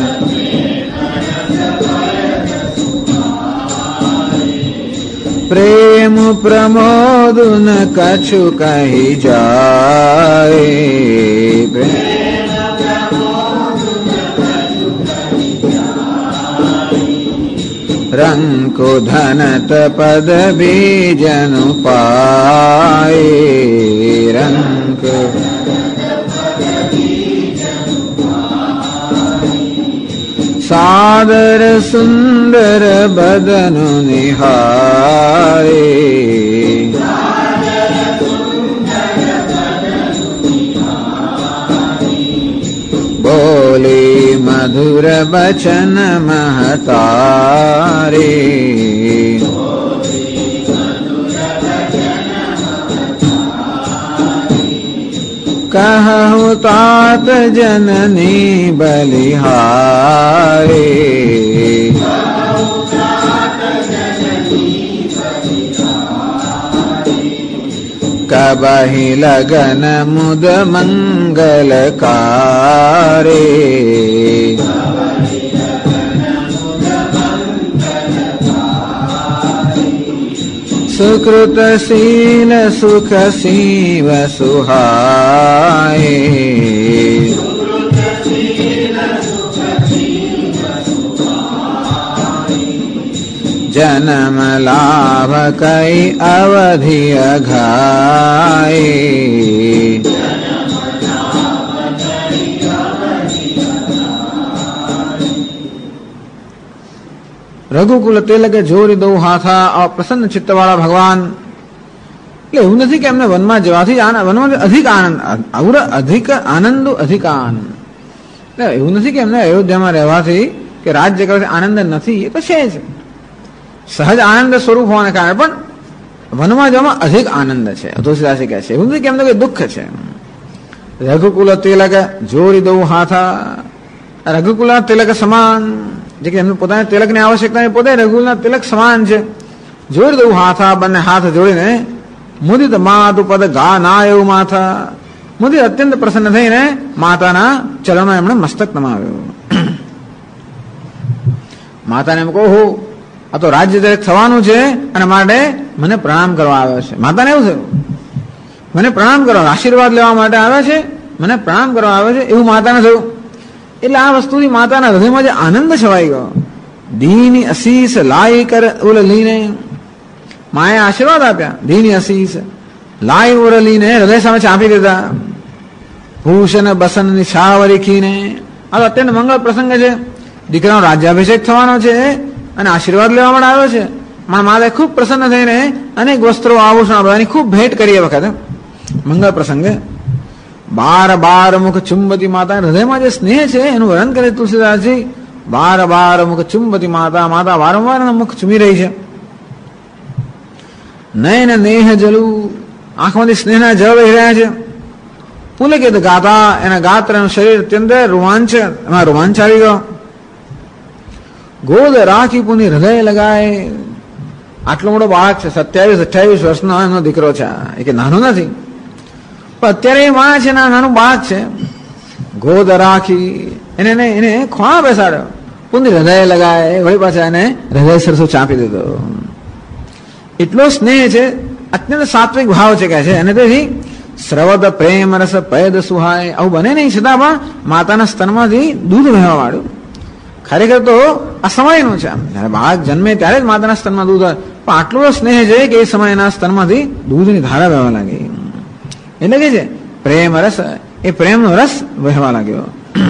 प्रेम प्रमोद न कछु कही जाए रंग धनत पद बीजनु पाए रंग सादर सुंदर बदनु निहारे बोले मधुर बचन महतारे कहु तात जननी बलिहारे कबहि लगन मुद मंगलकारे સુકૃત શીલ સુખ શિવ સુહાય. જન્મ લાભ કઈ અવધિ અઘાય. રઘુકુલ તિલકે જોરી દઉં હાથા. આવા પ્રસન્ન ચિત્ત વાળા ભગવાન. એટલે એવું નથી કે એમને વનમાં જવાથી વનમાં અધિક આનંદ, અધિક આનંદ, અધિક આનંદ. એટલે એવું નથી કે એમને અયોધ્યામાં રહેવાથી કે રાજ્ય કરવાથી આનંદ નથી, એ તો છે જ સહજ આનંદ સ્વરૂપ હોવાને કારણે, પણ વનમાં જવામાં અધિક આનંદ છે. તુલસીદાસજી કહે છે એવું નથી કે એમને કોઈ દુઃખ છે. રઘુકુલ તિલક જોરી દઉં હાથા. રઘુકુલ તિલક સમાન, જે કે એમને પોતાની તિલકની આવશ્યકતા પોતે રઘુકુલના તિલક સમાન છે. જોડી દઉં હાથા, બંને હાથ જોડીને મુદિત માતુ પદ ગા ના એવું માથા. મુદિત અત્યંત પ્રસન્ન થઈને માતાના ચરણો એમણે મસ્તક નમાવ્યું. માતાને એમ કહો, આ તો રાજ્ય તિલક થવાનું છે અને માટે મને પ્રણામ કરવા આવ્યો છે. માતાને એવું થયું, મને પ્રણામ કરવા, આશીર્વાદ લેવા માટે આવ્યા છે, મને પ્રણામ કરવા આવ્યો છે, એવું માતાને થયું. એટલે આ વસ્તુથી માતાના હૃદયમાં જે આનંદ છવાઈ ગયો. દીની અસીસ લાઈ કર ઉલલીને, માએ આશીર્વાદ આપ્યા. દીની અસીસ લાઈ ઉરલીને હૃદય સામે ચાંપી દીધા. ભૂષણ બસન નિશાવરી ખીને, આ તો અત્યંત મંગળ પ્રસંગ છે. દીકરાનો રાજ્યાભિષેક થવાનો છે અને આશીર્વાદ લેવા માટે આવ્યો છે. મારા માતા ખૂબ પ્રસન્ન થઈને અનેક વસ્ત્રો આભૂષણ બધાની ખૂબ ભેટ કરી. એ વખતે મંગળ પ્રસંગે બાર બાર મુખ ચુંબતી માતા, હૃદયમાં જે સ્નેહ છે એનું વર્ણન કરે તુલસીદાસજી. બાર બાર મુખ ચુંબતી માતા, માતા વારંવાર એના મુખ ચૂમી રહી છે. નયન નેહ જલુ, આંખમાંથી સ્નેહના જળ વહી રહ્યા છે. પુલકિત ગાતા, એના ગાત્ર શરીર અત્યંત રોમાંચ, એમાં રોમાંચ આવી ગયો. ગોદ રાખી પુની હૃદય લગાય. આટલો મોટો બાળક છે, 27-28 વર્ષનો એનો દીકરો છે, એ કે નાનો નથી, પણ અત્યારે એ માં છે, નાનું બાળક છે. ગોદ રાખી, એને ખોળા બેસાડ્યો. પુની હૃદય લગાય, વળી પાછા એને હૃદય સરસો ચાંપી દીધો. એટલો સ્નેહ છે, અત્યંત સાત્વિક ભાવ છે કે છે. અને તેથી શ્રવદ પ્રેમ રસ પૈદ સુહાય, આવું બને નહીં છતાં પણ માતાના સ્તનમાંથી દૂધ વહેવા માંડ્યું. ખરેખર તો આ સમયનું છે. જયારે બાળક જન્મે ત્યારે જ માતાના સ્તનમાં દૂધ હોય, પણ આટલો સ્નેહ છે કે એ સમયના સ્તનમાંથી દૂધની ધારા વહેવા લાગી. એટલે કે છે પ્રેમ રસ, એ પ્રેમનો રસ વહેવા લાગ્યો.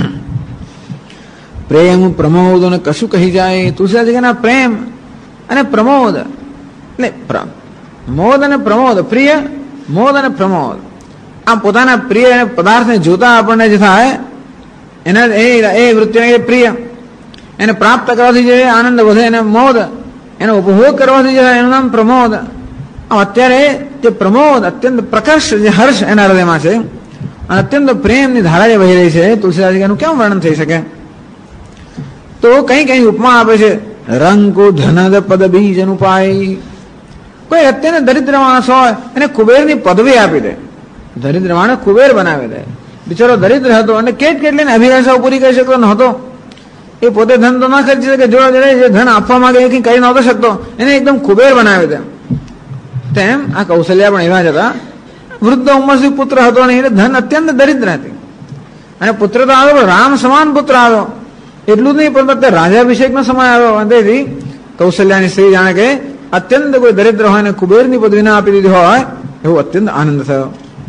પ્રેમ પ્રમોદ ને કશું કહી જાય. તુલસીદાસજી કહે પ્રેમ અને પ્રમોદ, એટલે મોદ અને પ્રમોદ, પ્રિય મોદ અને પ્રમોદ. આ પોતાના પ્રિય પદાર્થને જોતા આપણને જે થાય એના એ વૃત્તિને પ્રિય, એને પ્રાપ્ત કરવાથી જે આનંદ વધે એને મોદ, એનો ઉપભોગ કરવાથી જે એનું નામ પ્રમોદ. અત્યારે જે પ્રમોદ અત્યંત પ્રકર્ષ જે હર્ષ એના હૃદયમાં છે અને અત્યંત પ્રેમની ધારા જે વહી રહી છે, તુલસીદાસજી એનું કેમ વર્ણન થઈ શકે? તો કઈ કઈ ઉપમા આપે છે. રંગુ ધનદ પદ બીજ અનુપાય. કોઈ અત્યંત દરિદ્ર માણસ હોય એને કુબેરની પદવી આપી દે, દરિદ્ર માણસ કુબેર બનાવી દે. બિચારો દરિદ્ર હતો અને કેટલીને અભિલાષાઓ પૂરી કરી શકતો નહોતો. એ પોતે ધન તો ના ખર્ચી શકે, જોડે જોડે જે ધન આપવા માંગે એ કઈ કરી નહોતો શકતો, એને એકદમ કુબેર બનાવી દે. તેમ આ કૌશલ્યા પણ એવા જ હતા. વૃદ્ધ ઉંમરથી પુત્ર હતો નહીં, એટલે ધન અત્યંત દરિદ્ર હતી. અને પુત્ર તો આવ્યો, રામ સમાન પુત્ર આવ્યો. એટલું જ નહીં, પણ અત્યારે રાજ્યાભિષેકનો સમય આવ્યો. તેથી કૌશલ્યાની સ્ત્રી જાણે કે અત્યંત કોઈ દરિદ્ર હોય ને કુબેરની પદવી ના આપી દીધી હોય એવું અત્યંત આનંદ થયો.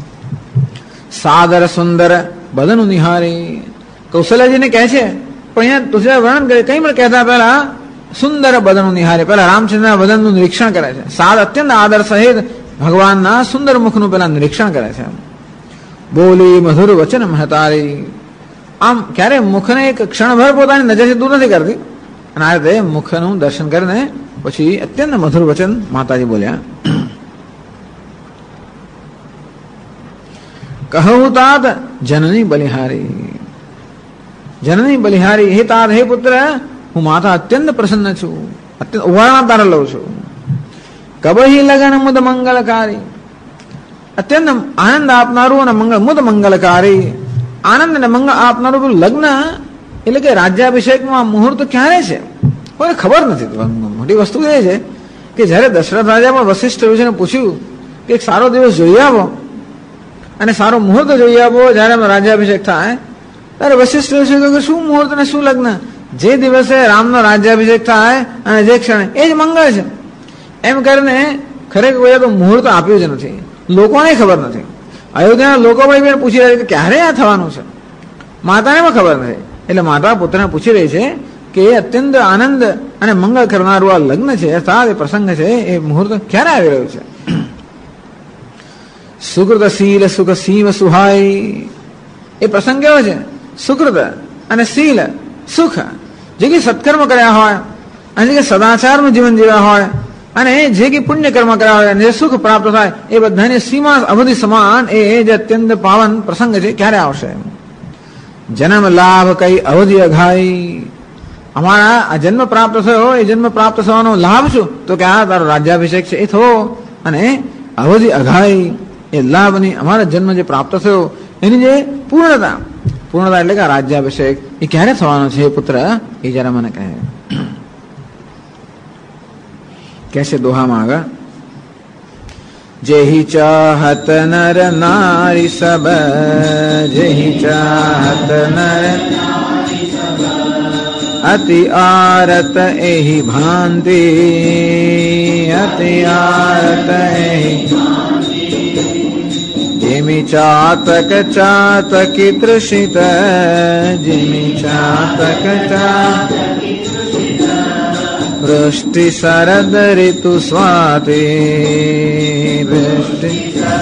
સાદર સુંદર બદનું નિહારી. કૌશલ્યાજીને કહે છે, પણ અહીંયા તુલસીદાસ વર્ણન કરે, કઈ પણ કહેતા પહેલા સુંદર બદનું નિહારી, પહેલા રામચંદ્રના બદનનું નિરીક્ષણ કરે છે. સાદ અત્યંત આદર સહિત ભગવાનના સુંદર મુખનું પેલા નિરીક્ષણ કરે છે. બોલી મધુર વચન મહતારી. આમ ક્યારે મુખને એક ક્ષણભર પોતાની નજરથી દૂર નથી કરતી, અને આ રીતે મુખનું દર્શન કરીને પછી અત્યંત મધુર વચન માતાજી બોલ્યા. કહું તાત જનની બલિહારી. જનની બલિહારી, હે તાત, હે પુત્ર, હું માતા અત્યંત પ્રસન્ન છું, અત્યંત ઉવારણા તારા લઉં છું. કબહી લગન મુદ મંગલકારી. અત્યંત આનંદ આપનારું અને મુદ મંગલકારી, આનંદ અને મંગળ આપનારું લગ્ન એટલે કે રાજ્યાભિષેકનું આ મુહૂર્ત ક્યારે છે કોઈ ખબર નથી. મોટી વસ્તુ એ છે કે જ્યારે દશરથ રાજા પણ વશિષ્ઠ ઋષિને પૂછ્યું કે એક સારો દિવસ જોઈ આવો અને સારો મુહૂર્ત જોઈ આપો જયારે રાજ્યાભિષેક થાય, ત્યારે વશિષ્ઠ ઋષિ કહ્યું કે શું મુહૂર્ત ને શું લગ્ન, જે દિવસે રામનો રાજ્યાભિષેક થાય અને જે ક્ષણે એ જ મંગળ છે. એમ કરીને ખરેખર કોઈ તો મુહૂર્ત આપ્યું જ નથી, લોકોને ખબર નથી. અયોધ્યાના લોકો પણ પૂછી રહ્યા છે કે ક્યારે આ થવાનું છે, માતાને પણ ખબર નથી. એટલે માતા પુત્રને પૂછી રહી છે કે એ અત્યંત આનંદ અને મંગળ કરનારું આ લગ્ન છે, અર્થાત એ પ્રસંગ છે, એ મુહૂર્ત ક્યારે આવી રહ્યું છે. સુકૃત શીલ સુખ સીમ સુહાય, એ પ્રસંગ કેવો છે? સુકૃત અને શીલ સુખ, જે કે સત્કર્મ કર્યા હોય અને જે સદાચારનું જીવન જીવ્યા હોય અને જે કે પુણ્ય કર્મ કર્યા હોય અને જે સુખ પ્રાપ્ત થાય, એ બધાની સીમા અવધિ સમાન એ જે અત્યંત પાવન પ્રસંગ છે, ક્યારે આવશે? જન્મ લાભ કઈ અવધિ અઘાઈ, અમારા આ જન્મ પ્રાપ્ત થયો, એ જન્મ પ્રાપ્ત થવાનો લાભ શું? તો કે આ તારો રાજ્યાભિષેક છે એ થયો, અને અવધિ અઘાઈ, એ લાભની અમારા જન્મ જે પ્રાપ્ત થયો એની જે પૂર્ણતા એટલે કે રાજ્યાભિષેક એ ક્યારે થવાનો છે પુત્ર, એ જરા મને કહે. कैसे दोहा में आगा, जेहि चाहत नर नारी सब, जेहि चाहत नर अति आरत एहि भांति, अति आरत एहि जिमि चातक चातकी तृषित, जिमि चातक चातकी वृष्टि शरद ऋतु स्वाति, वृष्टि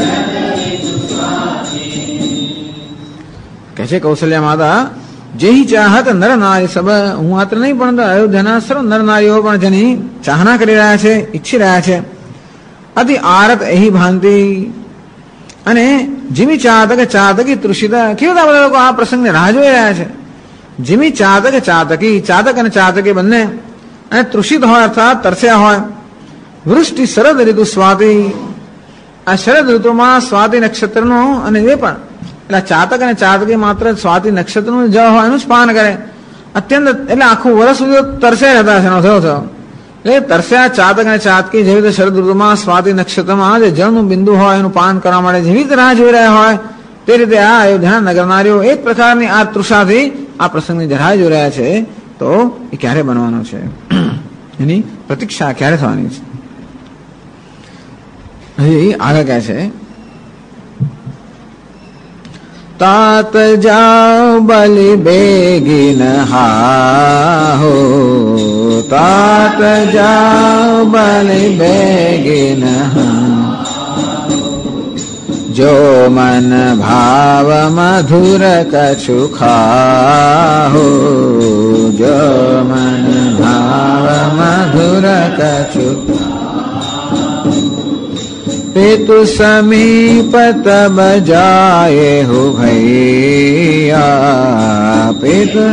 कैसे कौशल्या माता, जेही चाहत नर नारी सब, હું માત્ર નહીં પણ અયોધ્યાના સર્વ નર નારીઓ પણ જેની ચાહના કરી રહ્યા છે, ઈચ્છી રહ્યા છે. અતિ આરત એહી ભાંતિ, અને જીમી ચાતક ચાતકી તૃષિત, કેવા બધા લોકો આ પ્રસંગને રાહ જોઈ રહ્યા છે. જીમી ચાતક ચાતકી, ચાતક અને ચાતકી બંને અને તૃષિત હોય અર્થાત તરસ્યા હોય. વૃષ્ટિ શરદ ઋતુ સ્વાતિ, આ શરદ ઋતુમાં સ્વાતિ નક્ષત્રનું, અને એ પણ એટલે ચાતક અને ચાતકી માત્ર સ્વાતિ નક્ષત્રનું જળ હોય એનું જ પાન કરે. અત્યંત એટલે આખું વર્ષ સુધી તરસ્યા રહેતા છે, થયો એટલે તરસ્યા ચાતક અને ચાતકી જેવી રીતે શરદ ઋતુમાં સ્વાતિ નક્ષત્રમાં જે જળનું બિંદુ હોય એનું પાન કરવા માટે જેવી રીતે રાહ જોઈ રહ્યા હોય, તે રીતે આ અયોધ્યા નગર નારીઓ એક પ્રકારની આ તૃષાથી આ પ્રસંગની રાહ જોઈ રહ્યા છે. તો એ ક્યારે બનવાનો છે, એની પ્રતીક્ષા ક્યારે થવાની છે? હજી આગળ કહે છે, तात जाओ बलि बेगिन हाहो, तात जाओ बलि बेगिन जो मन भाव मधुर कछु खाहो, जो मन भाव मधुर कछु पितु समीप तब जाए हो भैया, पितु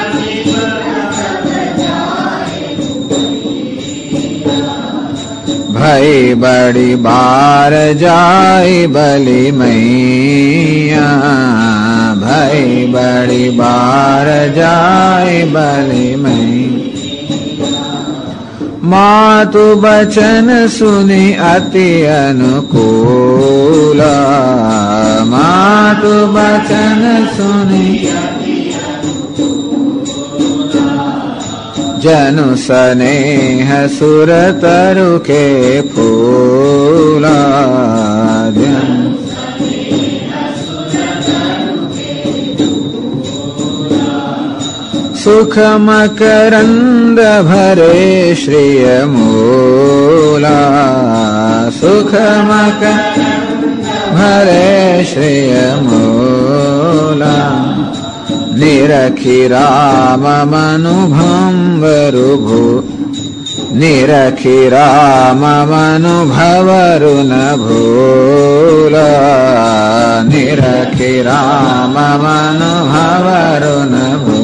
भई बड़ी बार जाए बलि मैया, भई बड़ी बार जाए बलि मैया. मातु बचन सुनि अति अनुकूला, मातु बचन सुनि जनु स्नेह सुर तरु के फूला, सुख मकरंद भरे श्रिय मूला, सुख मकरंद भरे श्रिय मूला. निरखि राम मनु भंवरु भू, निरखि राम मनु भंवरु न भूला, निरखि राम मनु भंवरु न भूला.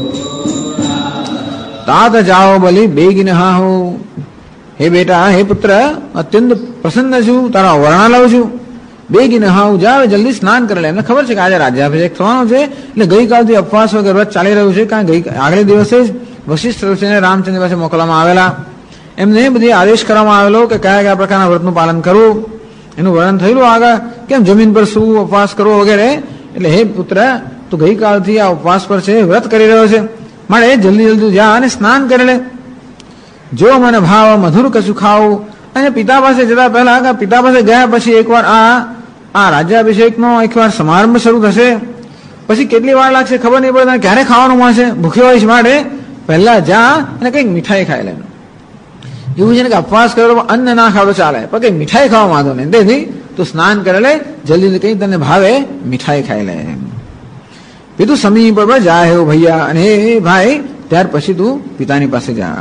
तात जाओ बलि बेगिन हाहो, हे बेटा, हे पुत्र, અત્યંત પ્રસન્ન છું, તારા વર્ણા લઉં છું. બેગીન હાવ, જાવ જલ્દી સ્નાન કરી લે. એમને ખબર છે કે આજે રાજ્યાભિષેક થવાનો છે, એટલે ગઈકાલથી અપવાસ વગર વ્રત ચાલી રહ્યું છે, કારણ કે આગલે દિવસે જ વશિષ્ઠ ઋષિને રામચંદ્ર પાસે મોકલવામાં આવેલા. એમને બધી આદેશ કરવામાં આવેલો કે કયા કયા પ્રકારના વ્રતનું પાલન કરવું, એનું વર્ણન થયેલું આગળ, કેમ જમીન પર શું ઉપવાસ કરવો વગેરે. એટલે હે પુત્ર, તું ગઈકાલથી આ ઉપવાસ પર છે, વ્રત કરી રહ્યો છે, મળે જલ્દી જલ્દી જા અને સ્નાન કરી લે. જો મને ભાવ મધુર કશું ખાવું. અને પિતા પાસે જતા પહેલા, પિતા પાસે ગયા પછી એકવાર આ રાજ્યાભિષેકનો એકવાર સમારંભ શરૂ થશે, પછી કેટલી વાર લાગશે ખબર નહીં પડે, ક્યારે ખાવાનું મળશે, ભૂખ્યો હોઈશ, માટે પહેલા જા અને કંઈક મીઠાઈ ખાઈ લે. એવું છે ને કે ઉપવાસ કરો અન્ન ના ખાવ તો ચાલે, પણ કંઈક મીઠાઈ ખાવા માંગો નહીં, તેથી તું સ્નાન કરી લે, જલ્દી કંઈ તને ભાવે મીઠાઈ ખાઈ લે. પિતું સમીપ પર જાય હો ભૈયા, અને ભાઈ ત્યાર પછી તું પિતાની પાસે જા.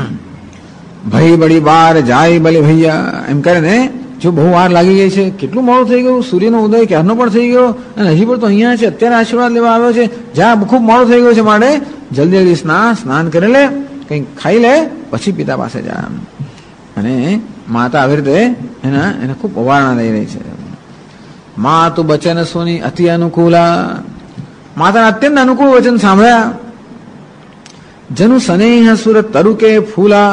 ભાઈ બડી બાર જાય ભલે ભૈયા, એમ કરે ને, જો બહુ વાર લાગી ગઈ છે, કેટલું મોડું થઈ ગયું, સૂર્યનો ઉદય ક્યારનો પણ થઈ ગયો, અને હજી પણ તો અહીંયા છે, અત્યારે આશીર્વાદ લેવા આવ્યો છે, જ્યાં ખૂબ મોડું થઈ ગયું છે, માટે જલ્દી જલ્દી સ્નાન કરી લે, કંઈક ખાઈ લે, પછી પિતા પાસે જા. અને માતા આવી રીતે એને ખૂબ અવારણા લઈ રહી છે. મા તું બચન સોની અતિ અનુકૂલા, માતાના અત્યંત અનુકૂળ વચન સાંભળ્યા. જનુ સનેહ સુર તરુકે ફૂલા,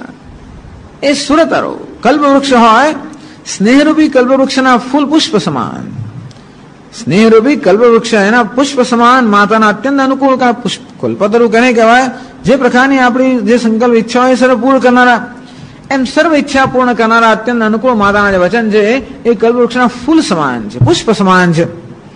એ સુરતરો કલ્પવૃક્ષ હોય, સ્નેહરૂપી કલ્પવૃક્ષના ફૂલ પુષ્પ સમાન, સ્નેહરૂપી કલ્પવૃક્ષ એના પુષ્પ સમાન માતાના અત્યંત અનુકૂળ. કલ્પતરુ કેને કહેવાય? જે પ્રકારની આપણી જે સંકલ્પ ઈચ્છા હોય સર્વ પૂર્ણ કરનારા, એમ સર્વ ઈચ્છા પૂર્ણ કરનારા અત્યંત અનુકૂળ માતાના જે વચન છે એ કલ્પવૃક્ષના ફૂલ સમાન છે, પુષ્પ સમાન છે.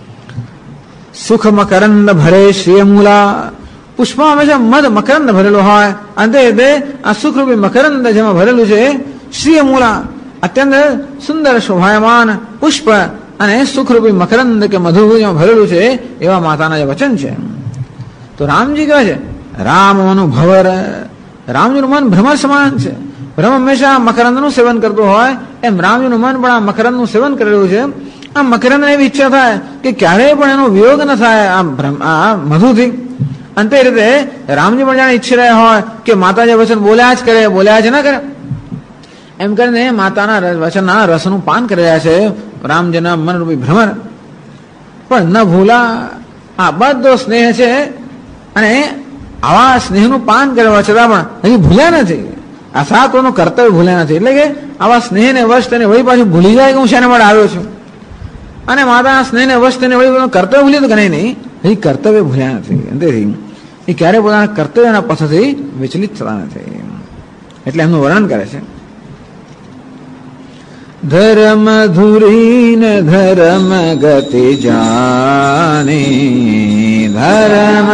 સુખ મકરંદ ભરે શ્રીયમૂલા, પુષ્પમાં હંમેશા મદ મકરંદ ભરેલો હોય, અંતે આ સુખરૂપી મકરંદ જેમાં ભરેલું છે શ્રીયમૂલા, અત્યંત સુંદર શોભાયમાન પુષ્પ અને સુખરૂપી મકરંદ કે મધુ જેમાં ભરેલું છે એવા માતાના જે વચન છે. તો રામજી કહે છે રામ અનુભવર, રામજીનું મન ભ્રમર સમાન છે. ભ્રમ હંમેશા મકરંદનું સેવન કરતું હોય, એમ રામજીનું મન પણ આ મકરંદનું સેવન કરેલું છે. આ મકરંદને એવી ઈચ્છા થાય કે ક્યારેય પણ એનો વિયોગ ન થાય આ મધુથી. અંતે રીતે રામજી પણ જાણે ઈચ્છી રહ્યા હોય કે માતા જે વચન બોલ્યા જ કરે, બોલ્યા જ ના કરે, એમ કરીને માતાના વચનના રસનું પાન કરી રહ્યા છે રામજીના મનરૂપી ભ્રમર. પણ ન ભૂલા, આ બધો સ્નેહ છે, અને આવા સ્નેહનું પાન કરવા છતાં પણ હજી ભૂલ્યા નથી, આ સાતવાનું કર્તવ્ય ભૂલ્યા નથી. એટલે કે આવા સ્નેહને વશ તેને વળી પાછું ભૂલી જાય કે હું શાને માટે આવ્યો છું, અને માતાના સ્નેહને વશ તેને વળી કર્તવ્ય ભૂલી તો ગણાય નહીં, હજી કર્તવ્ય ભૂલ્યા નથી. અંતેથી એ ક્યારે પોતાના કર્તવ્યના પથથી વિચલિત થતા નથી. એટલે એમનું વર્ણન કરે છે. ધર્મ ધુરીન ધર્મ ગતિ જાને, ધર્મ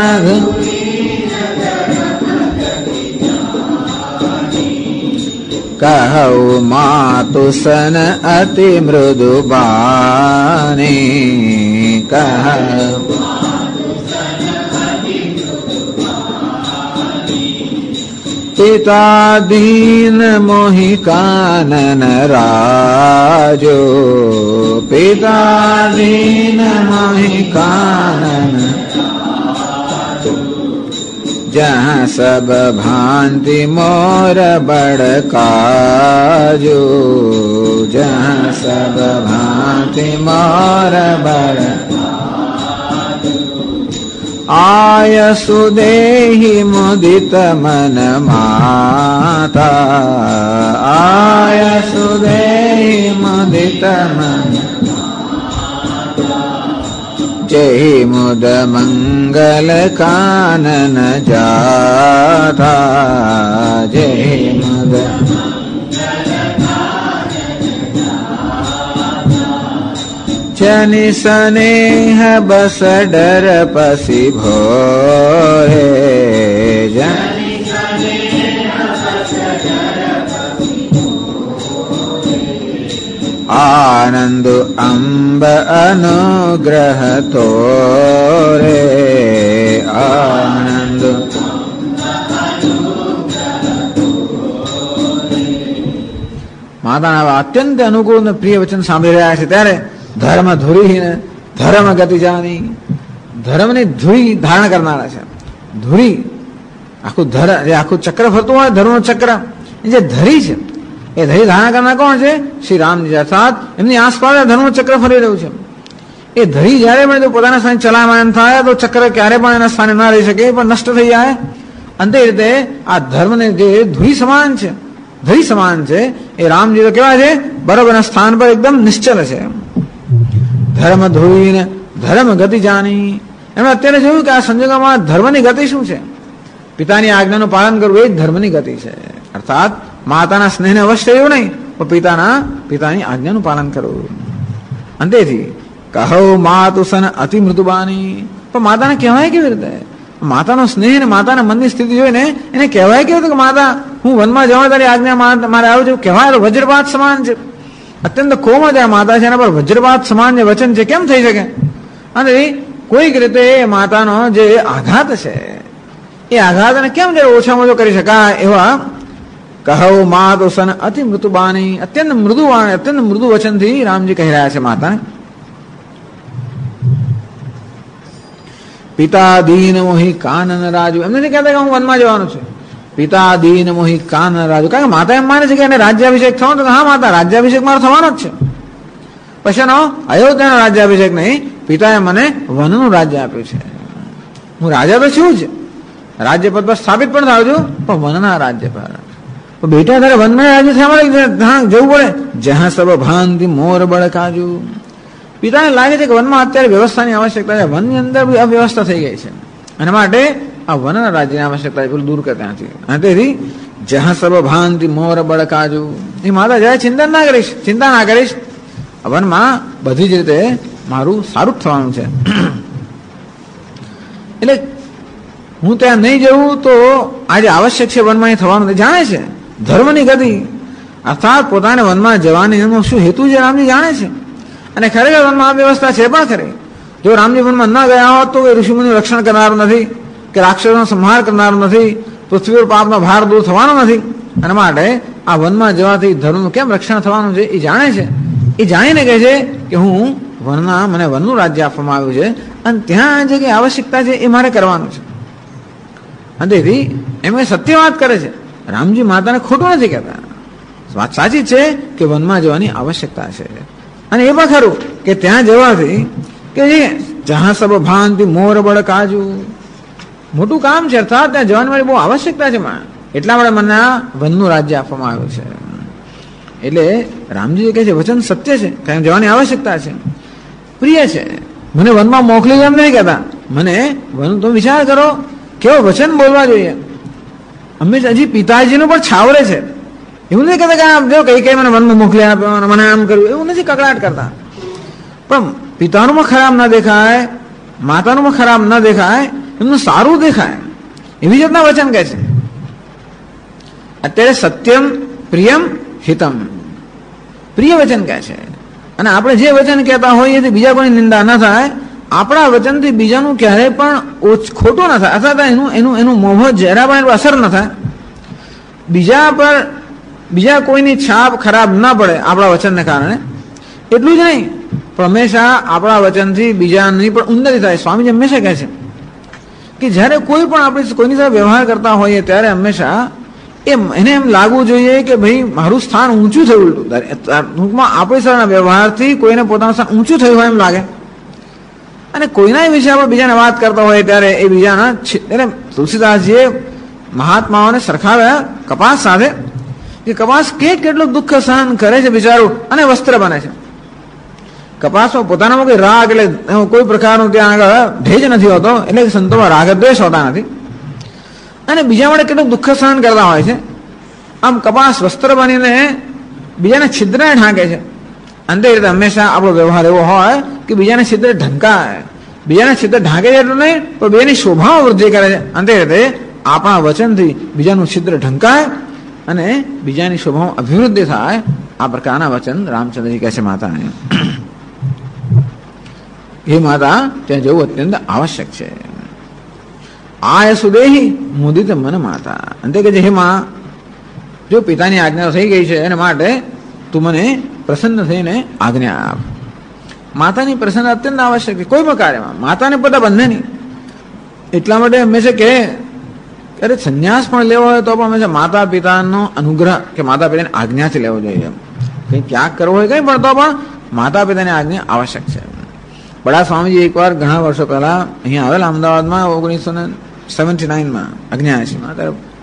કહું માતુ સન અતિ મૃદુ બાને, કહું પિતા દીન મોહી કાનન રાજો, પિતા દીન મોહી કાનન, જહાં સબ ભાંતિ મોર બડકાજો, જહાં સબ ભાંતિ મોર બડ આય સુદેહી મુદિત મન માતા, આય સુદેહી મુદિત મન, જય મુદ મંગલ કાનન જાતા, જય મુદ જનિ સ્નેહ બસ ડર પસી ભોરે, જનિ આનંદ અંબ અનુગ્રહ તોરે, આનંદ માતાના અત્યંત અનુકૂળ અને પ્રિય વચન સાંભળી રહ્યા છે ત્યારે ધર્મ ધુરી ધર્મ ગતિ જાની, ધર્મની ધુરી ધારણ કરનારા છે. ધુરી આખું ચક્ર ફરતું હોય, ધર્મનું ચક્ર, જે ધરી છે એ ધરી ધારણ કરનાર કોણ છે? શ્રી રામજી. અર્થાત એમની આસપાસ ધર્મનું ચક્ર ફરી રહ્યું છે. એ ધરી જયારે પણ પોતાના સ્થાને ચલાયમાન થાય તો ચક્ર ક્યારે પણ એના સ્થાને ના રહી શકે, પણ નષ્ટ થઈ જાય. અંતે રીતે આ ધર્મને જે ધુરી સમાન છે, ધરી સમાન છે. એ રામજી તો કેવા છે? બરોબરના સ્થાન પર એકદમ નિશ્ચલ છે. ધર્મ ધોઈને ધર્મ ગતિ જાણી. એમણે અત્યારે જોયું કે આ સંજોગોમાં ધર્મની ગતિ શું છે? પિતાની આજ્ઞાનું પાલન કરવું એ જ ધર્મની ગતિ છે. અર્થાત માતાના સ્નેહને અવશ્ય એવું નહીં, પણ પિતાની આજ્ઞાનું પાલન કરવું. અંતેથી કહો માતુ સન અતિ મૃદુબાની. પણ માતાને કહેવાય કેવી રીતે? માતાનો સ્નેહ અને માતાના મનની સ્થિતિ જોઈને એને કહેવાય કેવું કે માતા હું વનમાં જવા તારી આજ્ઞા મારે આવું છું. કહેવાય તો વજ્રપાત સમાન છે. અત્યંત કોમળ માતા છે, એના પર વજ્રપાત સમાન જે વચન છે કેમ થઈ શકે? અને કોઈક રીતે માતાનો જે આઘાત છે એ આઘાતને કેમ જરા ઓછામાં ઓછો કરી શકાય? એવા કહો માતો સન અતિ મૃદુબાની. અત્યંત મૃદુવાણી, અત્યંત મૃદુ વચનથી રામજી કહી રહ્યા છે માતાને. પિતા દીન મોહી કાનન રાજુ. એમને નથી કહેતા કે હું વનમાં જવાનું છું. પિતા દીન મોહી કાનન રાજુ. કારણ કે માતા એમ માને છે કે એને રાજ્યાભિષેક થવાનો. તો હા માતા, રાજ્યાભિષેક મારો થવાનો જ છે. પછી અયોધ્યાનો રાજ્યાભિષેક નહીં, પિતાએ મને વનનું રાજ્ય આપ્યું છે. હું રાજા તો છું જ, રાજ્ય પદ પર સ્થાપિત પણ થાવ છું, પણ વનના રાજ્ય પર. બેટા તારે વનમાં રાજ્ય થવા જવું પડે. જ્યાં સબ ભાંતિ મોર બળ કાજુ. પિતાને લાગે છે કે વનમાં અત્યારે વ્યવસ્થાની આવશ્યકતા છે. વનની અંદર બી અવ્યવસ્થા થઈ ગઈ છે, અને માટે આ વનના રાજ્યની આવશ્યકતા પેલું દૂર કરતા નથી. અને તેથી જ્યાં સબ ભાંતિ મોર બળ કાજુ. એ માતા જાય ચિંતા ના કરીશ. વનમાં બધી જ રીતે મારું સારું જ થવાનું છે. એટલે હું ત્યાં નહીં જવું તો આજે આવશ્યક છે વનમાં એ થવાનું જાણે છે. ધર્મની ગતિ અર્થાત પોતાને વનમાં જવાની એનો શું હેતુ છે રામજી જાણે છે. અને ખરેખર વનમાં આ વ્યવસ્થા છે પણ ખરી. જો રામજી વનમાં ન ગયા હોત તો એ ઋષિમુનિનું રક્ષણ કરનારું નથી, કે રાક્ષસોનો સંહાર કરનારું નથી, પૃથ્વી પર પાપનો ભાર દૂર થવાનો નથી. અને માટે આ વનમાં જવાથી ધર્મનું કેમ રક્ષણ થવાનું છે એ જાણે છે. એ જાણીને કહે છે કે મને વનનું રાજ્ય આપવામાં આવ્યું છે, અને ત્યાં જે કંઈ આવશ્યકતા છે એ મારે કરવાનું છે. અને તેથી એમ સત્ય વાત કરે છે. રામજી માતાને ખોટું નથી કહેતા. વાત સાચી છે કે વનમાં જવાની આવશ્યકતા છે. અને એ પણ ખરું કે ત્યાં જવાથી કે જહાં સબ ભાંતિ મોર બળ કાજુ, મોટું કામ છે. અર્થાત ત્યાં જવાની મારી બહુ આવશ્યકતા છે. એટલા માટે મને આ વનનું રાજ્ય આપવામાં આવ્યું છે. એટલે રામજી કહે છે વચન સત્ય છે, કારણ જવાની આવશ્યકતા છે, પ્રિય છે. મને વનમાં મોકલી એમ નહીં કહેતા. મને વન તો વિચાર કરો કેવો વચન બોલવા જોઈએ. અમે હજી પિતાજીનું પણ છાવરે છે. એવું નથી કહેતા કે આપ જો કઈ મને વનમાં મોકલી આપ્યો, મને આમ કર્યું, એવું નથી કકડાટ કરતા. પણ પિતાનું પણ ખરાબ ના દેખાય, માતાનું પણ ખરાબ ના દેખાય, એમનું સારું દેખાય, એવી જાતના વચન કહે છે. અત્યારે સત્યમ પ્રિયમ હિતમ, પ્રિય વચન કહે છે. અને આપણે જે વચન કહેતા હોઈએ તે બીજા કોઈની નિંદા ન થાય, આપણા વચનથી બીજાનું ક્યારેય પણ ખોટું ન થાય, અથવા એનું મોહ જરા પણ અસર ન થાય, બીજા કોઈની છાપ ખરાબ ના પડે આપણા વચનને કારણે. એટલું જ નહીં, પણ હંમેશા આપણા વચનથી બીજાની પણ ઉન્નતિ થાય. સ્વામીજી હંમેશા કહે છે કે જ્યારે કોઈ પણ આપણે કોઈની સાથે વ્યવહાર કરતા હોઈએ ત્યારે હંમેશા એને એમ લાગવું જોઈએ કે ભાઈ મારું સ્થાન ઊંચું થયું. ટૂંકમાં આપણી સાથેના વ્યવહારથી કોઈને પોતાનું સ્થાન ઊંચું થયું હોય એમ લાગે. અને કોઈના વિશે આપણે બીજાને વાત કરતા હોય ત્યારે એ બીજાના એટલે તુલસીદાસજીએ મહાત્માઓને સરખાવ્યા કપાસ સાથે, કે કપાસ કેટલું દુઃખ સહન કરે છે બિચારું, અને વસ્ત્ર બને છે. કપાસમાં પોતાનામાં કોઈ રાગ એટલે કોઈ પ્રકારનું ત્યાં આગળ ભેજ નથી હોતો, એટલે સંતોમાં રાગ દ્વેષ હોતા નથી, અને બીજા માટે કેટલું દુઃખ સહન કરતા હોય છે. આમ કપાસ વસ્ત્ર બનીને બીજાને છિદ્રને ઢાંકે છે. અંતે રીતે હંમેશા આપણો વ્યવહાર એવો હોય કે બીજાને છિદ્ર ઢંકાય. બીજાને છિદ્ર ઢાંકે છે એટલું નહીં, પણ બીજાની શોભામાં વૃદ્ધિ કરે છે. અંતે રીતે આપણા વચનથી બીજાનું છિદ્ર ઢંકાય અને બીજાની શોભામાં અભિવૃદ્ધિ થાય. આ પ્રકારના વચન રામચંદ્રજી કહે છે માતાને. એ માતા ત્યાં જવું અત્યંત આવશ્યક છે. આય સુદેહી મુદિત મન માતા. અંતે કે હે માં, જો પિતાની આજ્ઞા થઈ ગઈ છે એના માટે તું મને પ્રસન્ન થઈને આજ્ઞા આપ. માતાની પ્રસન્ન અત્યંત આવશ્યક છે કોઈ પણ કાર્યમાં. માતાને પોતા બંને નહીં. એટલા માટે હંમેશા કે અરે સંન્યાસ પણ લેવો હોય તો પણ હંમેશા માતા પિતાનો અનુગ્રહ કે માતા પિતાની આજ્ઞાથી લેવો જોઈએ. કંઈ ત્યાગ કરવો હોય કંઈ પણ તો પણ માતા પિતાની આજ્ઞા આવશ્યક છે. બડા સ્વામીજી એકવાર ઘણા વર્ષો પહેલા અહીંયા આવેલા અમદાવાદમાં 1979માં 89માં ત્યારે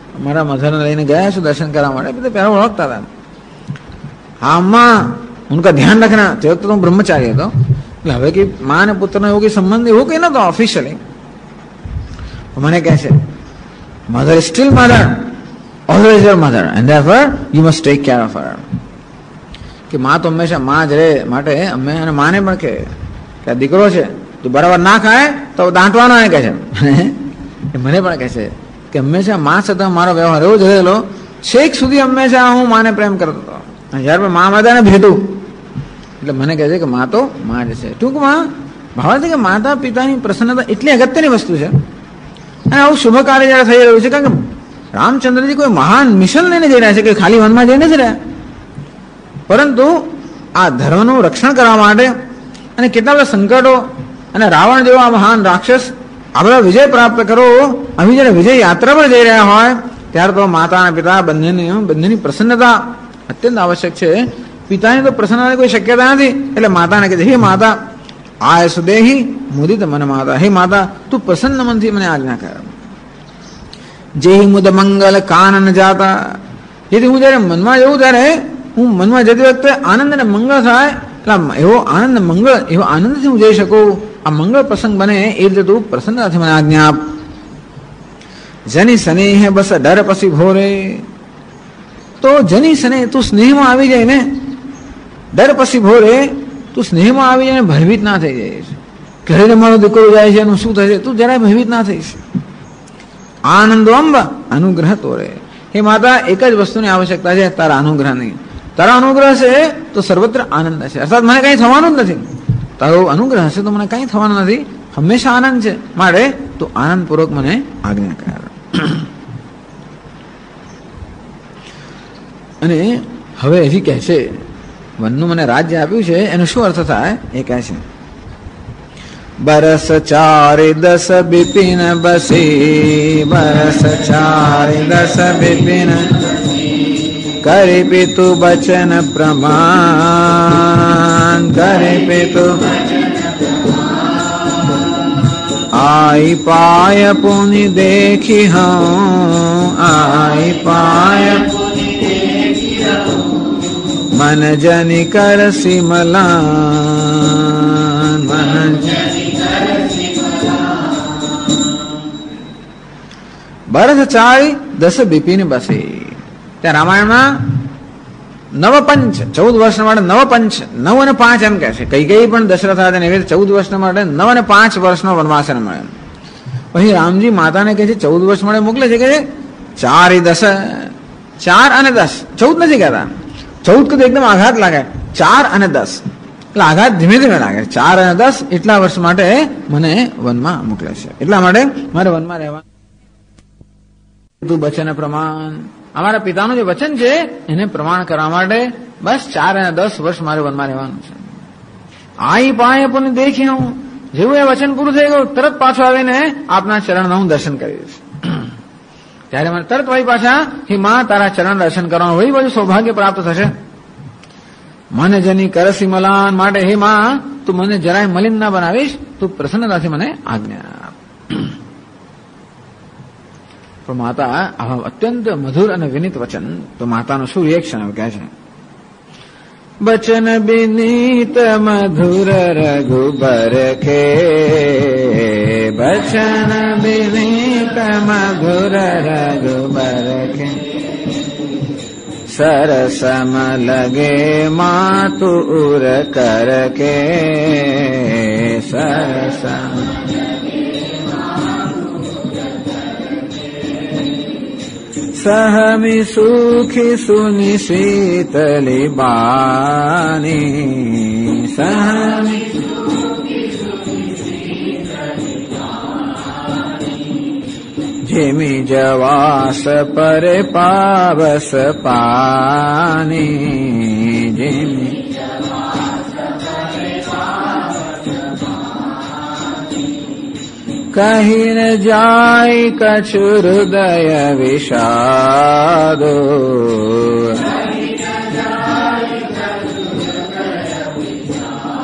મારા મધર લઈને ગયા છું દર્શન કરવા માટે, બધા પહેલા ઓળખતા હતા. हाँ अम्मा उनका ध्यान रखना. તે વખતે તો બ્રહ્મચારી હતો, એટલે હવે કે માં અને પુત્રનો એવો કઈ સંબંધ એવો કઈ નતો ઓફિશિયલી. મને કહે છે mother is still mother, always your mother and therefore you must take care of her. કે માં તો હંમેશા માં જ રહે, માટે અમે અને માને પણ કે આ દીકરો છે તું બરાબર ના ખાય તો દાંટવાનો એને કહે છે. મને પણ કહે છે કે હંમેશા માં સાથે મારો વ્યવહાર એવો જ રહેલો, છેક સુધી હંમેશા હું માને પ્રેમ કરતો હતો. જયારે મા માતાને ભેટું એટલે મને કહે છે કે મા તો મા જ છે. ટૂંકમાં ભાવ છે કે માતા પિતાની પ્રસન્નતા એટલી અગત્યની વસ્તુ છે. અને આવું શુભ કાર્ય જયારે થઈ રહ્યું છે, કારણ કે રામચંદ્રજી કોઈ મહાન મિશન લઈને જઈ રહ્યા છે કે ખાલી વનમાં જઈને જ રહ્યા, પરંતુ આ ધર્મનું રક્ષણ કરવા માટે અને કેટલા બધા સંકટો અને રાવણ જેવો આ મહાન રાક્ષસ આ બધા વિજય પ્રાપ્ત કરો, આવી જયારે વિજય યાત્રા પર જઈ રહ્યા હોય ત્યારે તો માતા અને પિતા બંનેની પ્રસન્નતા અત્યંત આવશ્યક છે. પિતાની તો પ્રસન્નતાની કોઈ શક્યતા નથી, એટલે માતાને કહે છે હે માતા આય સુદેહી મુદિત મન માતા, હે માતા તું પ્રસન્ન મનથી મને આજ્ઞા કર. જેહી મુદ મંગલ કાનન જાતા, જેથી હું જયારે મનમાં જવું ત્યારે હું મનમાં જતી વખતે આનંદ અને મંગળ થાય, એટલે એવો આનંદ મંગળ એવો આનંદથી હું જઈ શકું, આ મંગળ પ્રસંગ બને એ રીતે તું પ્રસન્નતાથી મને આજ્ઞા આપ. જની સ્નેહ બસ ડર પછી ભોરે, તો જની સ્નેહ તું સ્નેહમાં આવી જાય ને, ડર પછી ભોરે તું સ્નેહમાં આવી જાય ને ભયભીત ના થઈ જાય. ઘરે મારો દીકરો જાય છે એનું શું થશે, તું જરાય ભયભીત ના થઈશ. આનંદો અંબ અનુગ્રહ તોરે, હે માતા એક જ વસ્તુની આવશ્યકતા છે તારા અનુગ્રહની. તારા અનુગ્રહ છે તો સર્વત્ર આનંદ છે, અર્થાત મને કઈ થવાનું જ નથી. તારો અનુગ્રહ હશે તો મને કઈ થવાનું નથી, હંમેશા આનંદ છે, માટે તું આનંદપૂર્વક મને આજ્ઞા કર. અને હવે હજી કહે છે વનનું મને રાજ્ય આપ્યું છે એનો શું અર્થ થાય એ કહે છે. બરસ 4 10 બિપિન બસી, બરસ 4 10 બિપિન કરી પિતુ બચન પ્રમાણ, કરી પિતુ આઈ પાય પુનિ દેખી હું, આઈ પાય मन जनि कर सिमलान, मन बरस 4 10 બિપિન બસી. ત્યાં રામાયણમાં નવપંચ 14 વર્ષના માટે નવપંચ 9 અને 5 એમ કે છે. કઈ પણ દશરથ હતા એવી 14 વર્ષના માટે 9 અને 5 વર્ષનો વનવાસ મળે. પછી રામજી માતાને કહે છે 14 વર્ષ માટે મોકલે છે, કે 4 10 4 અને 10 14 નથી કહેતા. 14 તો એકદમ આઘાત લાગે, 4 અને 10 એટલે આઘાત ધીમે ધીમે લાગે. 4 અને 10 એટલા વર્ષ માટે મને વનમાં મોકલે છે, એટલા માટે મારે વનમાં રહેવા. તું વચન પ્રમાણ, અમારા પિતાનું જે વચન છે એને પ્રમાણ કરવા માટે બસ 4 અને 10 વર્ષ મારે વનમાં રહેવાનું છે. આઈ પાય પણ દેખી હું, જેવું એ વચન પૂરું થઈ ગયું તરત પાછો આવીને આપના ચરણના હું દર્શન કરીશ. ત્યારે મને તરત વહી પાછા હે માં તારા ચરણ દર્શન કરવાનું વહી બધું સૌભાગ્ય પ્રાપ્ત થશે. મને જની કરસી મલાન, માટે હે માં તું મને જરાય મલિન ના બનાવીશ, તું પ્રસન્નતાથી મને આજ્ઞા. પણ માતા આવા અત્યંત મધુર અને વિનીત વચન, તો માતાનું શું રિએક્શન કહે છે. બચન વિનીત મધુર રઘુબર કે, બચન વિનીત મધુર રઘુબર કે, સરસમ લગે માતુર કર કે, સરસમ सहमि सुखी सुनि शीतली बानी, सहमि जिमि जवास पर पावस पानी, जिमि कहीं न जाय कछु हृदय विषादो,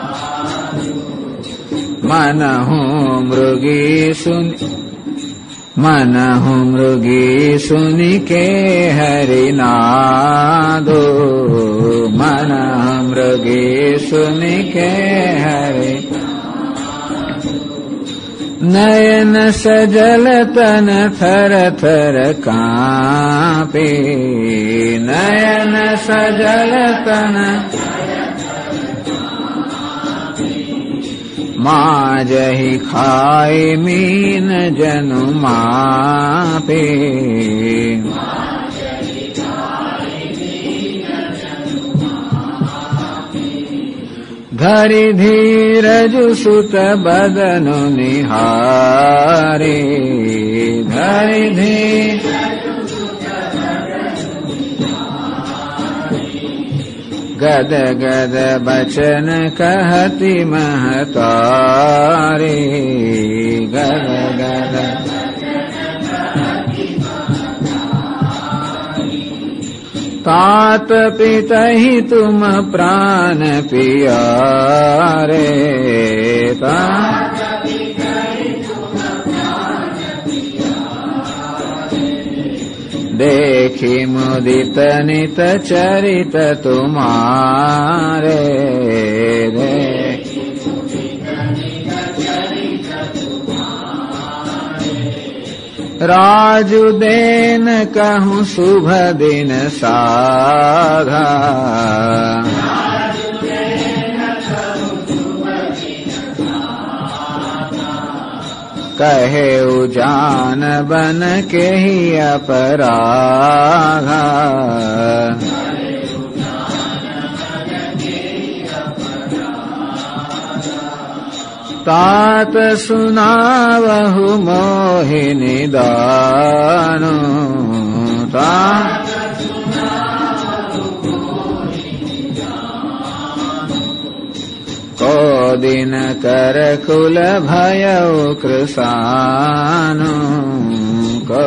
मन हूँ मृगी सुनि मनहु मृगी सुनि के हरिनादो मनहु मृगी सुनि के हरि नयन सजल तन थर थर कांपे नयन सजल तन माजहि खाए मीन जनु मापे धरि धीरजु सुत बदनु निहारे धरि गद गद बचन कहति महतारे गद गद तात पितहि तुम प्राण पियारे देखी मुदित नित चरित तुम्हारे राजुदेन कहूँ शुभ दिन साधा कहे उजान बन के ही अपराधा तात सुनावहु मोहिनी दानो को दिन कर कुल भयउ कृसानो को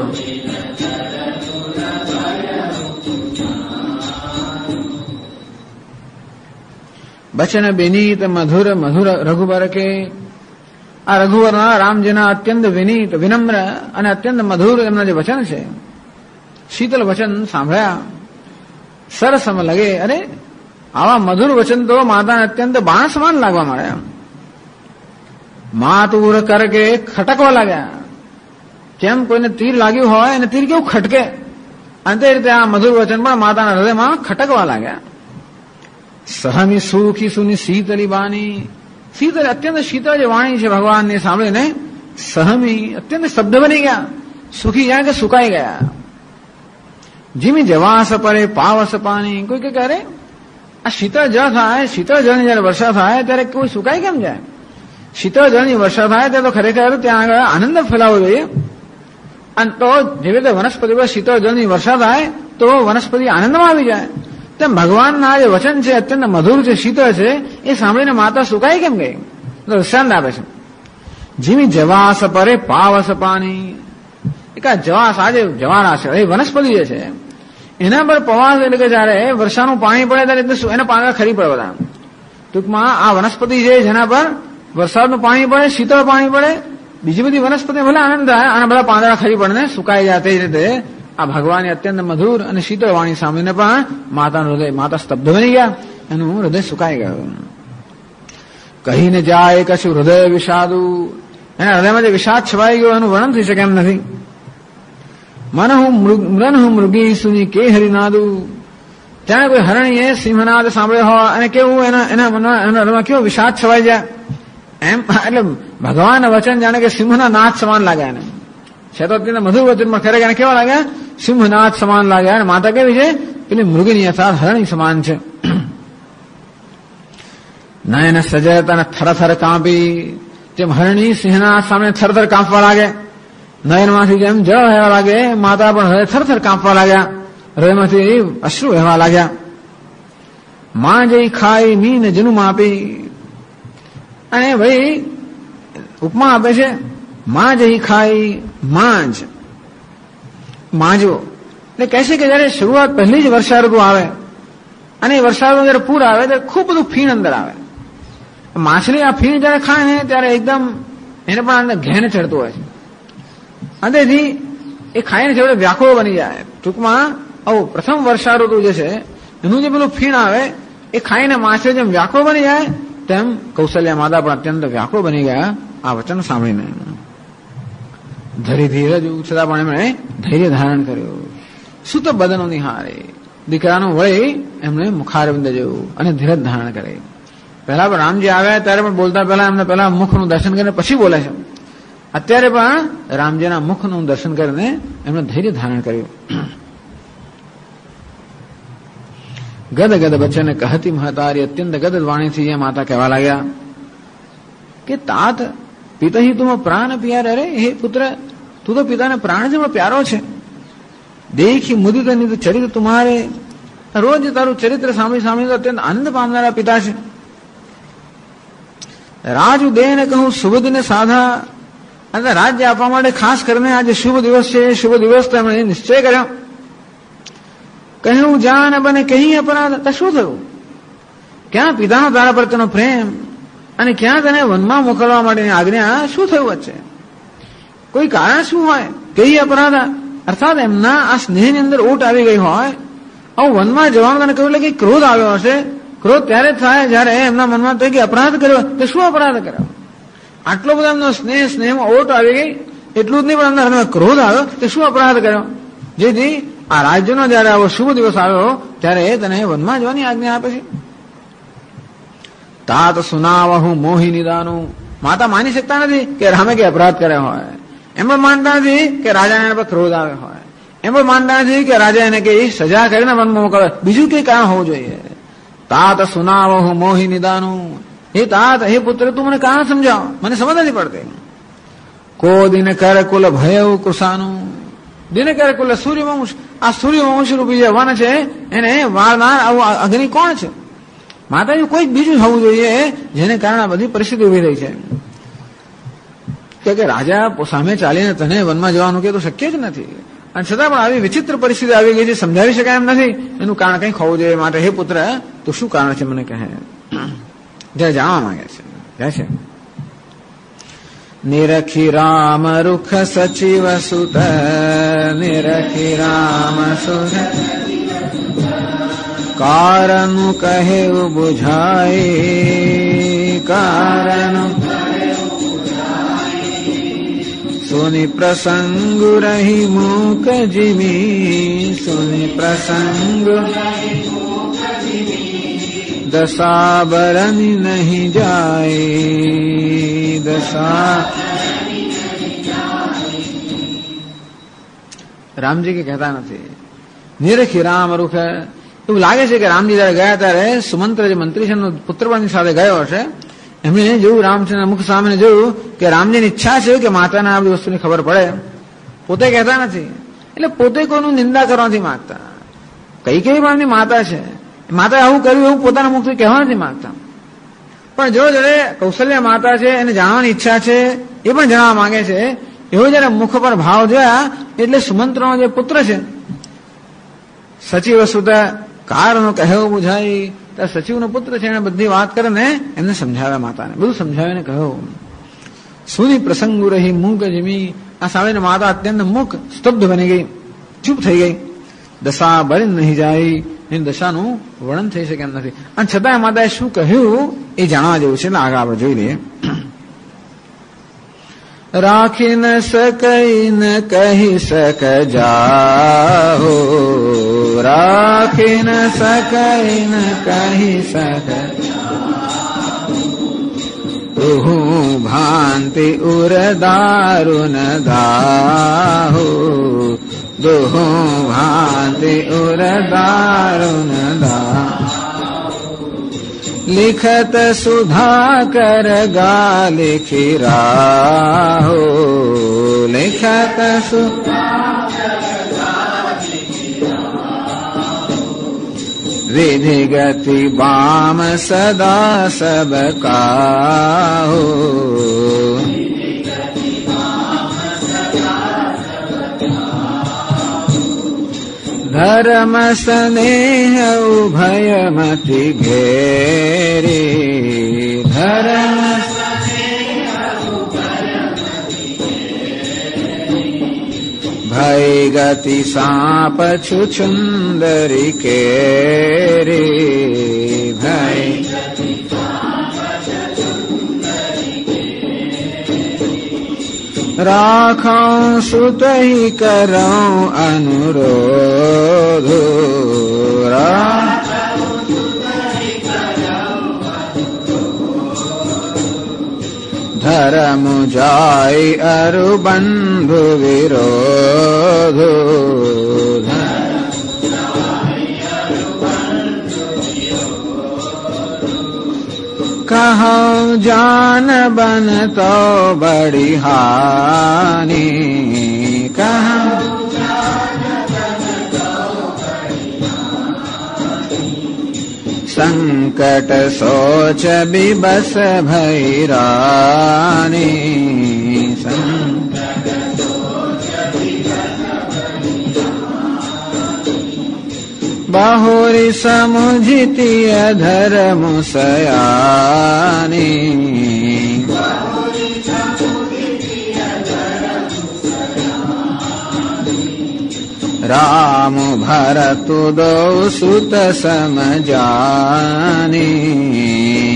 વચન વિનીત મધુર મધુર રઘુબર કે આ રઘુવરના રામજીના અત્યંત વિનીત વિનમ્ર અને અત્યંત મધુર એમના જે વચન છે શીતલ વચન સાંભળ્યા સરસ લગે અરે આવા મધુર વચન તો માતાને અત્યંત બાણ સમાન લાગવા માંડ્યા માતુર કર કે ખટકવા લાગ્યા જેમ કોઈને તીર લાગ્યું હોય અને તીર કેવું ખટકે અંતે રીતે આ મધુર વચન પણ માતાના હૃદયમાં ખટકવા લાગ્યા સહમી સુખી સુની શીતળી બાની શીતળ અત્યંત શીતળ જે વાણી છે ભગવાનને સાંભળીને સહમી અત્યંત સ્તબ્ધ બની ગયા સુખી ગયા કે સુકાઈ ગયા જીમી જવાસ પરે પાવસ પાણી કોઈ કે અરે આ શીતળ જળ થાય શીતળ જળની જયારે વર્ષા થાય ત્યારે કોઈ સુકાઈ કેમ જાય શીતળ જળની વર્ષા થાય ત્યારે તો ખરેખર ત્યાં આગળ આનંદ ફેલાવવો જોઈએ અને તો જેવી રીતે વનસ્પતિ પર શીતળ જળની વર્ષા થાય તો વનસ્પતિ આનંદમાં આવી જાય તેમ ભગવાનના જે વચન છે અત્યંત મધુર છે શીતળ છે એ સાંભળીને માતા સુકાઈ કેમ ગઈ દૃષ્ટાંત આપે છે જીવી જવાસ પરે પાવસ પાણી એક આ જવાસ આજે જવાના છે એ વનસ્પતિ જે છે એના પર પવાસ એટલે કે જયારે વર્ષાનું પાણી પડે ત્યારે એના પાંદડા ખરી પડે બધા ટૂંકમાં આ વનસ્પતિ છે જેના પર વરસાદનું પાણી પડે શીતળ પાણી પડે બીજી બધી વનસ્પતિ ભલે આનંદ થાય આના બધા પાંદડા ખરી પડે સુકાઈ જાય તે રીતે આ ભગવાનની અત્યંત મધુર અને શીતળ વાણી સાંભળીને પણ માતાનું હૃદય માતા સ્તબ્ધ બની ગયા એનું હૃદય સુકાઈ ગયું કહીને જાય કશું હૃદય વિષાદુ એના હૃદયમાં જે વિષાદ છવાઈ ગયો એનું વર્ણન થઈ શકે એમ નથી મનહુ મૃગી સુની કે હરિનાદુ જાણે કોઈ હરણીએ સિંહનાદ સાંભળ્યો હોય અને કેવું એના હૃદયમાં કેવો વિષાદ છવાઈ જાય એમ એટલે ભગવાન વચન જાણે કે સિંહના નાદ સમાન લાગ્યા એને છે તો અત્યંત મધુર વચનમાં ખરેખર એને કેવા લાગ્યા સિંહનાદ સમાન લાગ્યા અને માતા કેવી છે પેલી મૃગીની અર્થાત હરણી સમાન છે નયન સજયતા થરથર કાંપી જેમ હરણી સિંહના સામે થરથર કાંપવા લાગે નયનમાંથી જેમ જળ વહેવા લાગે માતા પણ હૃદય થરથર કાંપવા લાગ્યા હૃદયમાંથી અશ્રુ વહેવા લાગ્યા માં જઈ ખાઈ મીન જનું માપી અને ભાઈ ઉપમા આપે છે માં જઈ ખાઈ માંજ માંજવો એટલે કહે છે કે જયારે શરૂઆત પહેલી જ વર્ષા ઋતુ આવે અને એ વર્ષા ઋતુ જયારે પૂર આવે ત્યારે ખૂબ બધું ફીણ અંદર આવે માછલી આ ફીણ જયારે ખાય ને ત્યારે એકદમ એને પણ અંદર ઘેન ચડતું હોય છે અંતેથી એ ખાઈને છેવટે વ્યાકુળ બની જાય. ટૂંકમાં આવું પ્રથમ વર્ષા ઋતુ જે છે એનું જે પેલું ફીણ આવે એ ખાઈને માછે જેમ વ્યાકુળ બની જાય તેમ કૌશલ્યા માતા પણ અત્યંત વ્યાકુળ બની ગયા આ વચન સાંભળીને. ધરી ધીરજ છતાં પણ એમણે ધૈર્ય ધારણ કર્યું. સુત બદનો નિહારે, દીકરાનું વળી એમણે મુખારવિંદ જોયું અને ધીરજ ધારણ કરી. પહેલા પણ રામજી આવ્યા ત્યારે પણ બોલતા પહેલા એમને પહેલા મુખનું દર્શન કરીને પછી બોલે છે. અત્યારે પણ રામજીના મુખનું દર્શન કરીને એમણે ધૈર્ય ધારણ કર્યું. ગદ ગદ બચ્ચને કહતી મહતારી, અત્યંત ગદ વાણીથી એ માતા કહેવા લાગ્યા કે તાત પિતા તુમ પ્રાણ પ્યાર. અરે હે પુત્ર, તું તો પિતાને પ્રાણ જેવો પ્યારો છે. દેખી મુદિત નિત ચરિત્ર તુમ્હારે, રોજ તારું ચરિત્ર સાંભળી સાંભળી અત્યંત આનંદ પામનારા પિતા છે. રાજ ઉદયને કહું શુભ દિને સાધા, અને રાજ્ય આપવા માટે ખાસ કરીને આજે શુભ દિવસ છે. શુભ દિવસ તો એમણે નિશ્ચય કર્યો. કહ્યું જાન બને કહી અપરાધ. શું થયું? ક્યાં પિતાનો તારા પ્રત્યેનો પ્રેમ અને ક્યાં તેને વનમાં મોકલવા માટેની આજ્ઞા? શું થયું વચ્ચે? કોઈ કારણ શું હોય? કહી અપરાધ અર્થાત એમના આ સ્નેહની અંદર ઓટ આવી ગઈ હોય. આવું વનમાં જવાનું તને કહ્યું એટલે કે ક્રોધ આવ્યો હશે. ક્રોધ ત્યારે થાય જયારે એમના મનમાં તો કે અપરાધ કર્યો. તો શું અપરાધ કર્યો? આટલો બધો એમનો સ્નેહમાં ઓટ આવી ગઈ. એટલું જ નહીં પણ એમના ક્રોધ આવ્યો. તો શું અપરાધ કર્યો જેથી આ રાજ્યનો જયારે આવો શુભ દિવસ આવ્યો ત્યારે એ તને વનમાં જવાની આજ્ઞા આપે છે? તાત સુનાવહુ મોહી નિદાનું. માતા માની શકતા નથી કે રામે કે અપરાધ કર્યો હોય. એમ પણ માનતા નથી કે રાજાને એના પર ક્રોધ આવ્યો હોય. એમ પણ માનતા નથી કે રાજા એને કઈ સજા કરીને વનમાં મોકલે. બીજું કઈ કારણ હોવું જોઈએ. તાત સુનાવહુ મોહી નિદાનું. હે તાત, હે પુત્ર, તું મને કારણ સમજાવ, મને સમજ નથી પડતી. કો દિન કર કુલ ભય કૃષાનું. દિન કર કુલ સૂર્યવંશ. આ સૂર્યવંશ રૂપી જે વન છે એને વારનાર આવું અગ્નિ કોણ છે? માતાજી કોઈ બીજું હોવું જોઈએ જેને કારણે આ બધી પરિસ્થિતિ ઉભી થઈ છે. કે રાજા સામે ચાલીને તને વનમાં જવાનું કે તો શક્ય જ નથી. અને છતાં પણ આવી વિચિત્ર પરિસ્થિતિ આવી ગઈ છે, સમજાવી શકાય એમ નથી. એનું કારણ કંઈક હોવું જોઈએ. માટે હે પુત્ર, તો શું કારણ છે મને કહે. જયારે જાણવા માંગે છે. કહે છે નિરખી રામ રૂખ સચિવ સુત, નિરખી રામ સુત કારણ કહેવું બુઝાય, કારણ સુની પ્રસંગ રહી મૂક જીમી, સુની પ્રસંગ દશા બરની નહીં જાય, દશા. રામજી કે કહેતા નથી નિરખી રામ રૂખ. એવું લાગે છે કે રામજી જયારે ગયા ત્યારે સુમંત્ર જે મંત્રી છે પુત્ર પણ સાથે ગયો હશે. એમણે જોયું રામચંદ્ર મુખ સામે જોયું કે રામજીની ઈચ્છા છે કે માતાને આ બધી વસ્તુની ખબર પડે. પોતે કહેતા નથી એટલે પોતે કોઈનું નિંદા કરવા નથી માંગતા. કઈ પણ એમની માતા છે, માતાએ આવું કર્યું એવું પોતાના મુખથી કહેવા નથી માંગતા. પણ જો જયારે કૌશલ્ય માતા છે એને જાણવાની ઈચ્છા છે એ પણ જાણવા માંગે છે. એવો જયારે મુખ પર ભાવ જોયા એટલે સુમંત્રનો જે પુત્ર છે સચિવ સુત કારણ કહેવું બુઝાય. સચિવનો પુત્ર છે એને બધી વાત કરીને એમને સમજાવ્યા. માતાને બધું સમજાવીને કહ્યું. સુની પ્રસંગુ રહી મૂક જીમી. આ સામેને માતા અત્યંત મૂક સ્તબ્ધ બની ગઈ, ચૂપ થઈ ગઈ. દશા બળી નહીં જાય, એની દશાનું વર્ણન થઈ શકે એમ નથી. અને છતાં માતાએ શું કહ્યું એ જાણવા જેવું છે. આગળ આપણે જોઈ લઈએ. રાખી ન શકઈ ન કહી શક જાહો, રાખી ન શકઈ ન કહી શક તું ભાંતિ ઉર દારુન દાહો, દુહું ભાંતિ ઉર દારુન દાહ. लिखत सुधाकर गा लिखी राहो, लिखत विधि गति बाम सदा सब काहो, धर्म स्नेह उभयमति घेरे, धर्म ભય ગતિ સાપ છુછુંદરી કેરી ભય રાખું સુતહી કરું અનુરોધ ધર્મ જાય અરુ બંધુ વિરોધ કહો જાન બન તો બડી હાની કહો સંકટ સોચ બિબસ ભૈરાની બાહુરી સમુજિતી અધર્મ સયાની રામ ભરતુ દો સુત સમજાની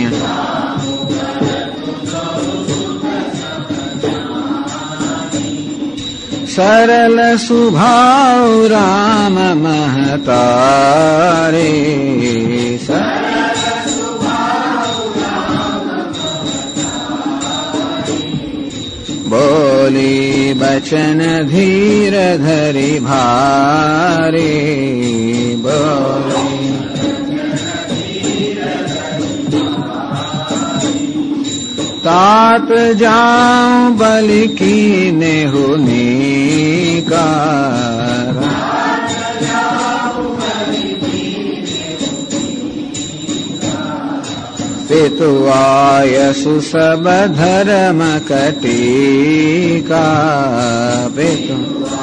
સરલ સુભાવ રામ મહતારે બોલી બચન ધીર ધરી ભારે બોલી तात जाऊं बलि कीने होने का पितु आयसु सब धर्म कटिका पितु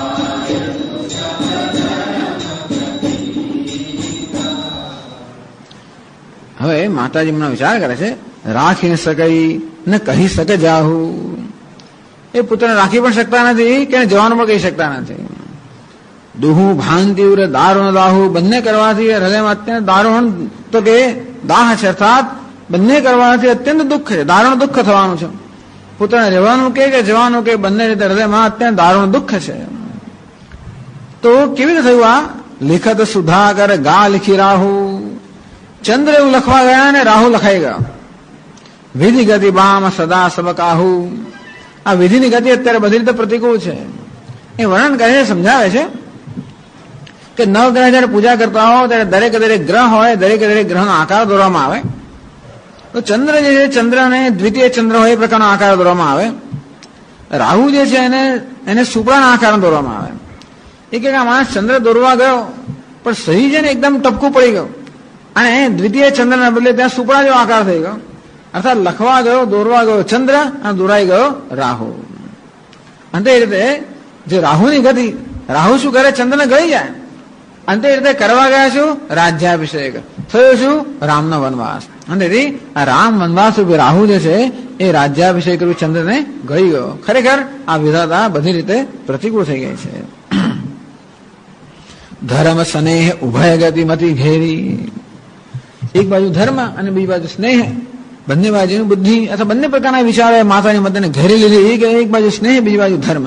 હવે માતાજી મને વિચાર કરે છે રાખી ન શકાય ન કહી શકે જાહુ એ પુત્રને રાખી પણ શકતા નથી કે જવાનું પણ કહી શકતા નથી દુહુ ભાન તીવ્ર દારૂણ દાહુ બંને કરવાથી હૃદયમાં અત્યંત દારૂણ તો કે દાહ છે અર્થાત બંને કરવાથી અત્યંત દુઃખ છે દારૂણ દુઃખ થવાનું છે પુત્રને રહેવાનું કે જવાનું કે બંને રીતે હૃદયમાં અત્યંત દારૂણ દુઃખ છે તો કેવી રીતે થયું આ લેખત સુધાકર ગા લીખી રાહુ ચંદ્ર એવું લખવા ગયા ને રાહુ લખાઈ ગયા વિધિ ગતિ બામ સદા સબકાહુ આ વિધિની ગતિ અત્યારે બધી રીતે પ્રતિકૂળ છે એ વર્ણન કરે સમજાવે છે કે નવગ્રહ જયારે પૂજા કરતા હો ત્યારે દરેક દરેક ગ્રહ હોય દરેક દરેક ગ્રહનો આકાર દોરવામાં આવે તો ચંદ્ર જે છે ચંદ્રને દ્વિતીય ચંદ્ર હોય એ પ્રકારનો આકાર દોરવામાં આવે રાહુ જે છે એને સુપડાના આકાર દોરવામાં આવે એ કે આ માણસ ચંદ્ર દોરવા ગયો પણ સહી છે ને એકદમ ટપકું પડી ગયું અને દ્વિતીય ચંદ્રના બદલે ત્યાં સુપડા જેવો આકાર થઈ ગયો અર્થાત લખવા ગયો દોરવા ગયો ચંદ્ર અને દોરાઈ ગયો રાહુ અંતે એ રીતે જે રાહુની ગતિ રાહુ શું કરે ચંદ્રને ગળી જાય અંતે એ રીતે કરવા ગયા શું રાજ્યાભિષેક થયો શું રામનો વનવાસ અને આ રામ વનવાસ રૂપી રાહુ જે છે એ રાજ્યાભિષેક રૂપી ચંદ્રને ગળી ગયો ખરેખર આ વિધાતા બધી રીતે પ્રતિકૂળ થઈ ગઈ છે ધર્મ સ્નેહ ઉભય ગતિ મતી ઘેરી એક બાજુ ધર્મ અને બીજી બાજુ સ્નેહ બંને બાજુ બુદ્ધિ અથવા બંને પ્રકારના વિચારો માતાની મતને ઘેરી લીધી કે એક બાજુ સ્નેહ બીજી બાજુ ધર્મ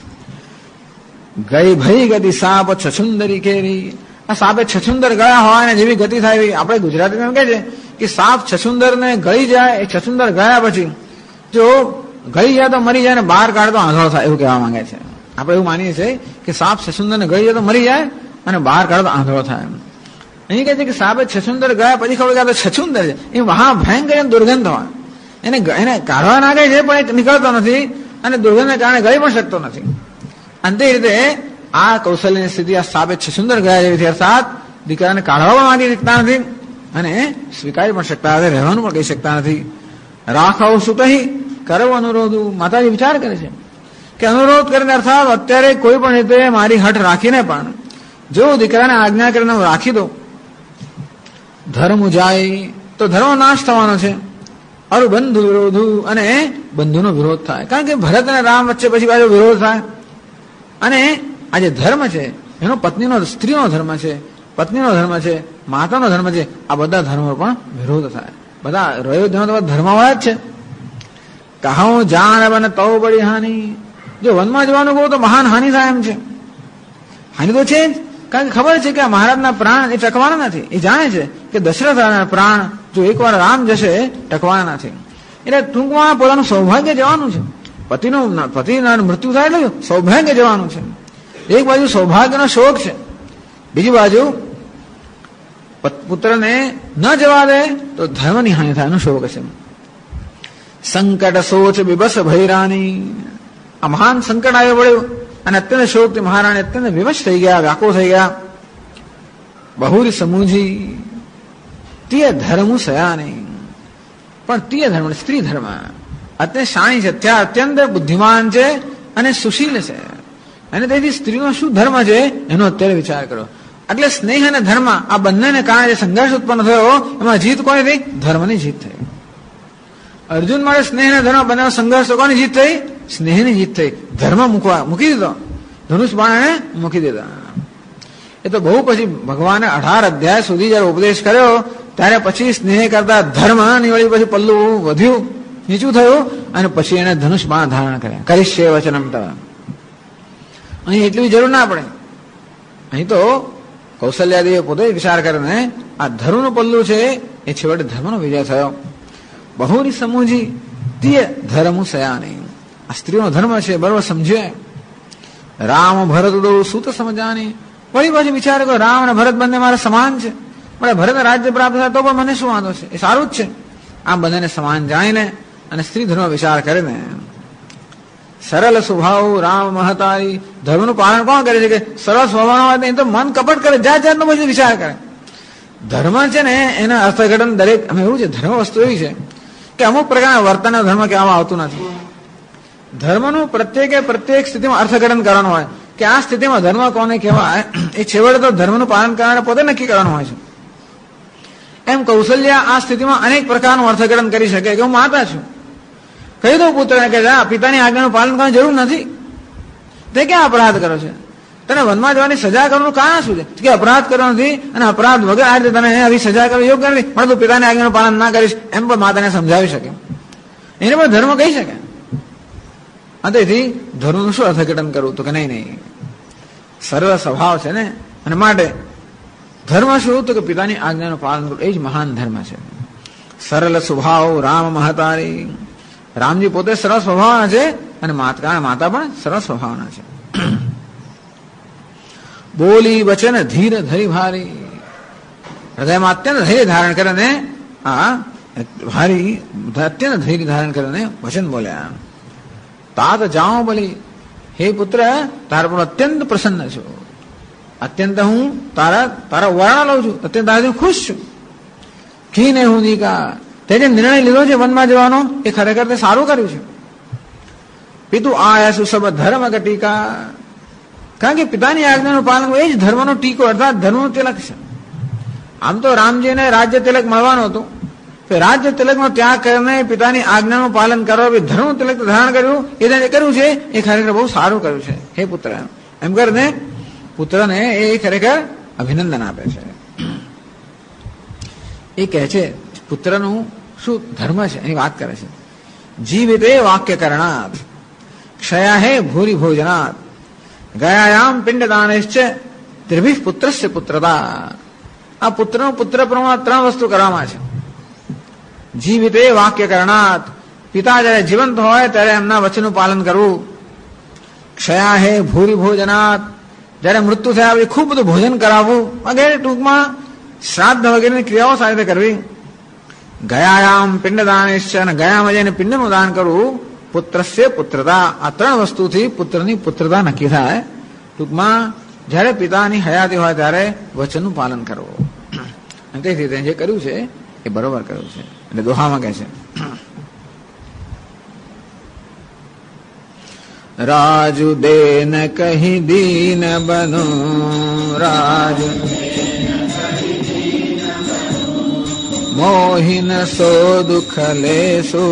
ગઈ ભઈ ગતિ સાપ છછુંદરી કેરી આ સાપે છછુંદર ગયા હોય ને જેવી ગતિ થાય એવી આપણે ગુજરાતીમાં કહે છે કે સાપ છછુંદર ને ગળી જાય એ છછુંદર ગયા પછી જો ગળી જાય તો મરી જાય ને બહાર કાઢે તો આંધળો થાય એવું કહેવા માંગે છે આપણે એવું માનીએ છીએ કે સાપ છછુંદર ને ગળી જાય તો મરી જાય અને બહાર કાઢે તો આંધળો થાય અહીં કહે છે કે સાપે છછુંદર ગયા પછી ખબર કે છછુંદર છે એ વહા ભયંકર દુર્ગંધ હોય એને કાઢવા નાખે છે પણ એ નીકળતો નથી અને દુર્ગંધને કારણે ગળી પણ શકતો નથી અંતે રીતે આ કૌશલ્યની સ્થિતિ આ સાપે છછુંદર ગયા જેવી છે અર્થાત દીકરાને કાઢવા પણ માંગી શકતા નથી અને સ્વીકારી પણ શકતા નથી રહેવાનું પણ કહી શકતા નથી રાખો શું કહી કરવો અનુરોધ માતાજી વિચાર કરે છે કે અનુરોધ કરીને અર્થાત અત્યારે કોઈ પણ રીતે મારી હઠ રાખીને પણ જો દીકરાને આજ્ઞા કરીને હું રાખી દઉં ધર્મ જાય તો ધર્મ નાશ થવાનો છે અરુ બંધુ વિરોધુ અને બંધુનો વિરોધ થાય કારણ કે ભરત અને રામ વચ્ચે પછી પાછો વિરોધ થાય અને આ જે ધર્મ છે એનો પત્નીનો, સ્ત્રીનો ધર્મ છે, પત્નીનો ધર્મ છે, માતાનો ધર્મ છે, આ બધા ધર્મો પણ વિરોધ થાય. બધા રહ્યો ધર્મવાળા જ છે. કહું જાણ બને તો બડી હાનિ. જો વનમાં જવાનું કહું તો મહાન હાનિ થાય એમ છે. હાનિ તો છે જ, કારણ કે ખબર છે કે આ મહારાજના પ્રાણ એ ટકવાના નથી. એ જાણે છે કે દશરથના પ્રાણ જો એકવાર રામ જશે ટકવાના નથી. એટલે ટૂંકમાં પોતાનું સૌભાગ્ય જવાનું છે. પતિના મૃત્યુ થાય એટલે સૌભાગ્ય જવાનું છે. એક બાજુ સૌભાગ્યનો શોક છે, બીજી બાજુ પુત્રને ન જવા દે તો ધર્મની હાનિ થાય એનો શોક છે. સંકટ સોચ વિવશ ભૈરાની. આ મહાન સંકટ આવ્યું પડ્યું અને અત્યંત શોકથી મહારાણી અત્યંત વિવશ થઈ ગયા, વ્યાકુળ થઈ ગયા. બહુરી સમૂજી તીય ધર્મ સયાની. પણ તીય ધર્મ સ્ત્રી ધર્મ અત્યંત શાણી છે, ત્યાં અત્યંત બુદ્ધિમાન છે અને સુશીલ છે. અને તેથી સ્ત્રીનો શું ધર્મ છે એનો અત્યારે વિચાર કરો. એટલે સ્નેહ અને ધર્મ આ બંનેને કારણે જે સંઘર્ષ ઉત્પન્ન થયો એમાં જીત કોની થઈ? ધર્મની જીત થઈ. અર્જુન માટે સ્નેહ અને ધર્મ બંને સંઘર્ષ તો કોની જીત થઈ? સ્નેહની જીત થઈ. ધર્મ મૂકી દીધો, ધનુષ બાણ મૂકી દીધા. એ તો બહુ પછી ભગવાને 18 અધ્યાય સુધી જયારે ઉપદેશ કર્યો ત્યારે પછી સ્નેહ કરતા ધર્મ ની વળી પછી પલ્લું વધ્યું, નીચું થયું અને પછી એને ધનુષ બાણ ધારણ કર્યા. કરીશ્ય વચનમ તવ. અહીં એટલી જરૂર ના પડે. અહીં તો કૌશલ્યાદેવી પોતે વિચાર કરીને આ ધર્મનું પલ્લું છે એ છેવટે ધર્મનો વિજય થયો. બહુરી સમૂજી તીય ધર્મ સયાની. આ સ્ત્રીનો ધર્મ છે, બરોબર સમજે. રામ ભરત દો સૂત સમજાની. વળી પાછું વિચાર કરો, રામ અને ભરત બંને મારા સમાન છે. મને ભરત રાજ્ય પ્રાપ્ત થાય તો પણ મને શું વાંધો છે, એ સારું જ છે. આમ બંનેને સમાન જાણીને અને સ્ત્રી ધર્મ વિચાર કરીને સરળ સ્વભાવ રામ મહતારી. ધર્મનું પાલન કોણ કરે છે કે સરળ સ્વભાવ? એ તો મન કપટ કરે, જાત જાતનો પછી વિચાર કરે. ધર્મ છે ને એના અર્થઘટન દરેક અમે એવું છે, ધર્મ વસ્તુ એવી છે કે અમુક પ્રકારના વર્તન ધર્મ કહેવામાં આવતું નથી. ધર્મનું પ્રત્યેક સ્થિતિમાં અર્થઘટન કરવાનું હોય કે આ સ્થિતિમાં ધર્મ કોને કહેવાય એ છેવટે તો ધર્મનું પાલન કરનાર પોતે નક્કી કરવાનું હોય છે. એમ કૌશલ્યા આ સ્થિતિમાં અનેક પ્રકારનું અર્થઘટન કરી શકે કે હું માતા છું. કહી દઉં પુત્રને કે પિતાની આજ્ઞાનું પાલન કરવાની જરૂર નથી, તે ક્યાં અપરાધ કરો છે? તને વનમાં જવાની સજા કરવાનું કારણ શું છે કે અપરાધ કરવાનો નથી અને અપરાધ વગર આ રીતે તને આવી સજા કરવી યોગ્ય નથી, પણ તું પિતાની આજ્ઞાનું પાલન ના કરીશ એમ પણ માતાને સમજાવી શકે, એને પણ ધર્મ કહી શકે. તેથી ધર્મનું શું અર્થઘટન કરવું? તો કે નહીં, સર્વ સ્વભાવ છે ને, અને માટે ધર્મ શું? તો કે પિતાની આજ્ઞાનું પાલન કરવું એ જ મહાન ધર્મ છે. સરળ સ્વભાવ રામ મહતારી. રામજી પોતે સરળ સ્વભાવના છે અને માતા પણ સરળ સ્વભાવના છે. બોલી વચન ધીર ધરી ભારી. હૃદયમાં અત્યંત ધૈર્ય ધારણ કરીને અત્યંત ધૈર્ય ધારણ કરીને વચન બોલ્યા. તાત જાઓ બોલી, હે પુત્ર તારા પર અત્યંત પ્રસન્ન છું, અત્યંત હું તારા વર્ણ લઉં છું, અત્યંત તારાથી ખુશ છું. કી ને હું દીકા, તે જે નિર્ણય લીધો છે વનમાં જવાનો એ ખરેખર તે સારું કર્યું છે. પિતુ આયાસુ સબ ધર્મ ટીકા. કારણ કે પિતાની આજ્ઞાનું પાલન એ જ ધર્મનો ટીકો અર્થાત ધર્મનું તિલક છે. આમ તો રામજીને રાજ્ય તિલક મળવાનું હતું, રાજ્ય તિલકનો ત્યાગ કરીને પિતાની આજ્ઞાનું પાલન કરવા ધર્મનું તિલક ધારણ કર્યું, એ કર્યું છે એ ખરેખર બહુ સારું કર્યું છે. હે પુત્ર એમ કરીને પુત્રને એ ખરેખર અભિનંદન આપે છે. એ કહે છે પુત્રનું શું ધર્મ છે એની વાત કરે છે. જીવિતે વાક્ય કરણાત ક્ષયા હે ભૂરી ભોજનાત ગયાયામ પિંડદાનેશ્ચ ત્રિભિઃ પુત્રસ્ય પુત્રતા. આ પુત્રનું પુત્ર પ્રમાણે 3 વસ્તુ કરવામાં છે. જીવિતે વાક્ય કરણાત, પિતા જયારે જીવંત હોય ત્યારે એમના વચનનું પાલન કરવું. ક્ષયા હે ભૂરી ભોજનાત, જયારે મૃત્યુ થયા પછી ખૂબ બધું ભોજન કરાવવું વગેરે, ટૂંકમાં શ્રાદ્ધ વગેરેની ક્રિયાઓ સારી રીતે કરવી. ગયાયામ પિંડદાનેશ્ચ, અને ગયામાં જઈને પિંડનું દાન કરવું. પુત્રસ્ય પુત્રતા, આ 3 વસ્તુથી પુત્રની પુત્રતા નક્કી થાય. ટૂંકમાં જયારે પિતાની હયાતી હોય ત્યારે વચનનું પાલન કરવું. તેથી તે જે કર્યું છે એ બરોબર કર્યું છે. એટલે દોહામાં કહે છે રાજુ દેન કહી દીન બનો, રાજુ મોહિન સો દુઃખ લેશો,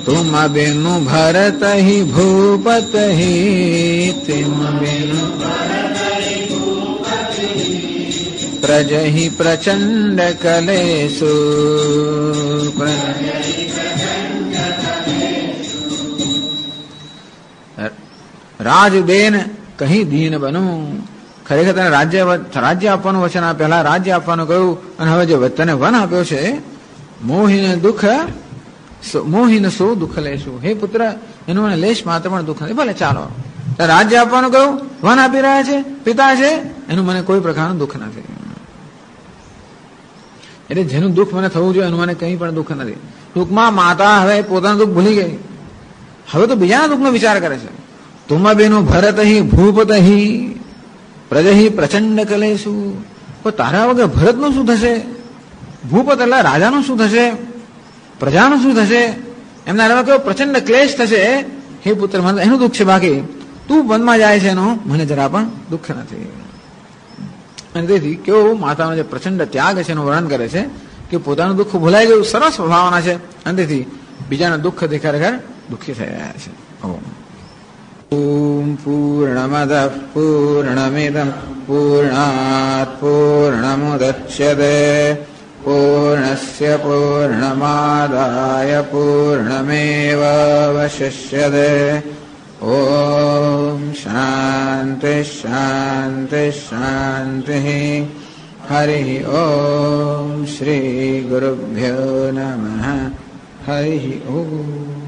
तुम बिनु भरत ही भूपत ही, तुम बिनु प्रज ही प्रचंड कलेसु, રાજ દેન કહી દીન બનું. ખરેખર તને રાજ્ય આપવાનું વચન પહેલા રાજ્ય આપવાનું કહ્યું, અને હવે જે તને વન આપ્યો છે, મોહીને શું દુઃખ લેશું. હે પુત્ર, એનું મને લેશ માત્ર પણ દુઃખ નથી. ભલે ચાલો, રાજ્ય આપવાનું કહ્યું, વન આપી રહ્યા છે, પિતા છે, એનું મને કોઈ પ્રકારનું દુઃખ નથી. એટલે જેનું દુઃખ મને થવું જોઈએ એનું મને કંઈ પણ દુઃખ નથી. ટૂંકમાં માતા હવે પોતાનું દુઃખ ભૂલી ગઈ, હવે તો બીજાના દુઃખનો વિચાર કરે છે. તુમ બેનો ભરત હી ભૂપત હી પ્રજ હી પ્રચંડ કલેશું. તો તારા વગર ભરતનું શું થશે? ભૂપત એટલે રાજાનું શું થશે? પ્રજાનું શું થશે? એમના હવે કેવો પ્રચંડ ક્લેશ થશે. હે પુત્ર, મને એનું દુઃખ છે, બાકી તું વનમાં જાય છે એનું મને જરા પણ દુઃખ નથી. અને તેથી કેવું માતાનો જે પ્રચંડ ત્યાગ છે એનું વર્ણન કરે છે કે પોતાનું દુઃખ ભૂલાઈ ગયું. સરસ ભાવના છે, અને તેથી બીજાના દુઃખથી ખરેખર દુઃખી થઈ રહ્યા છે. ઓમ પૂર્ણમદ પૂર્ણમિદં પૂર્ણાત પૂર્ણમુદચ્યતે પૂર્ણસ્ય પૂર્ણમાદાય પૂર્ણમેવાવશિષ્યતે. ઓમ શાંતિ શાંતિ શાંતિ. હરિ ઓમ શ્રી ગુરુભ્યો નમઃ. હરિ ઓમ.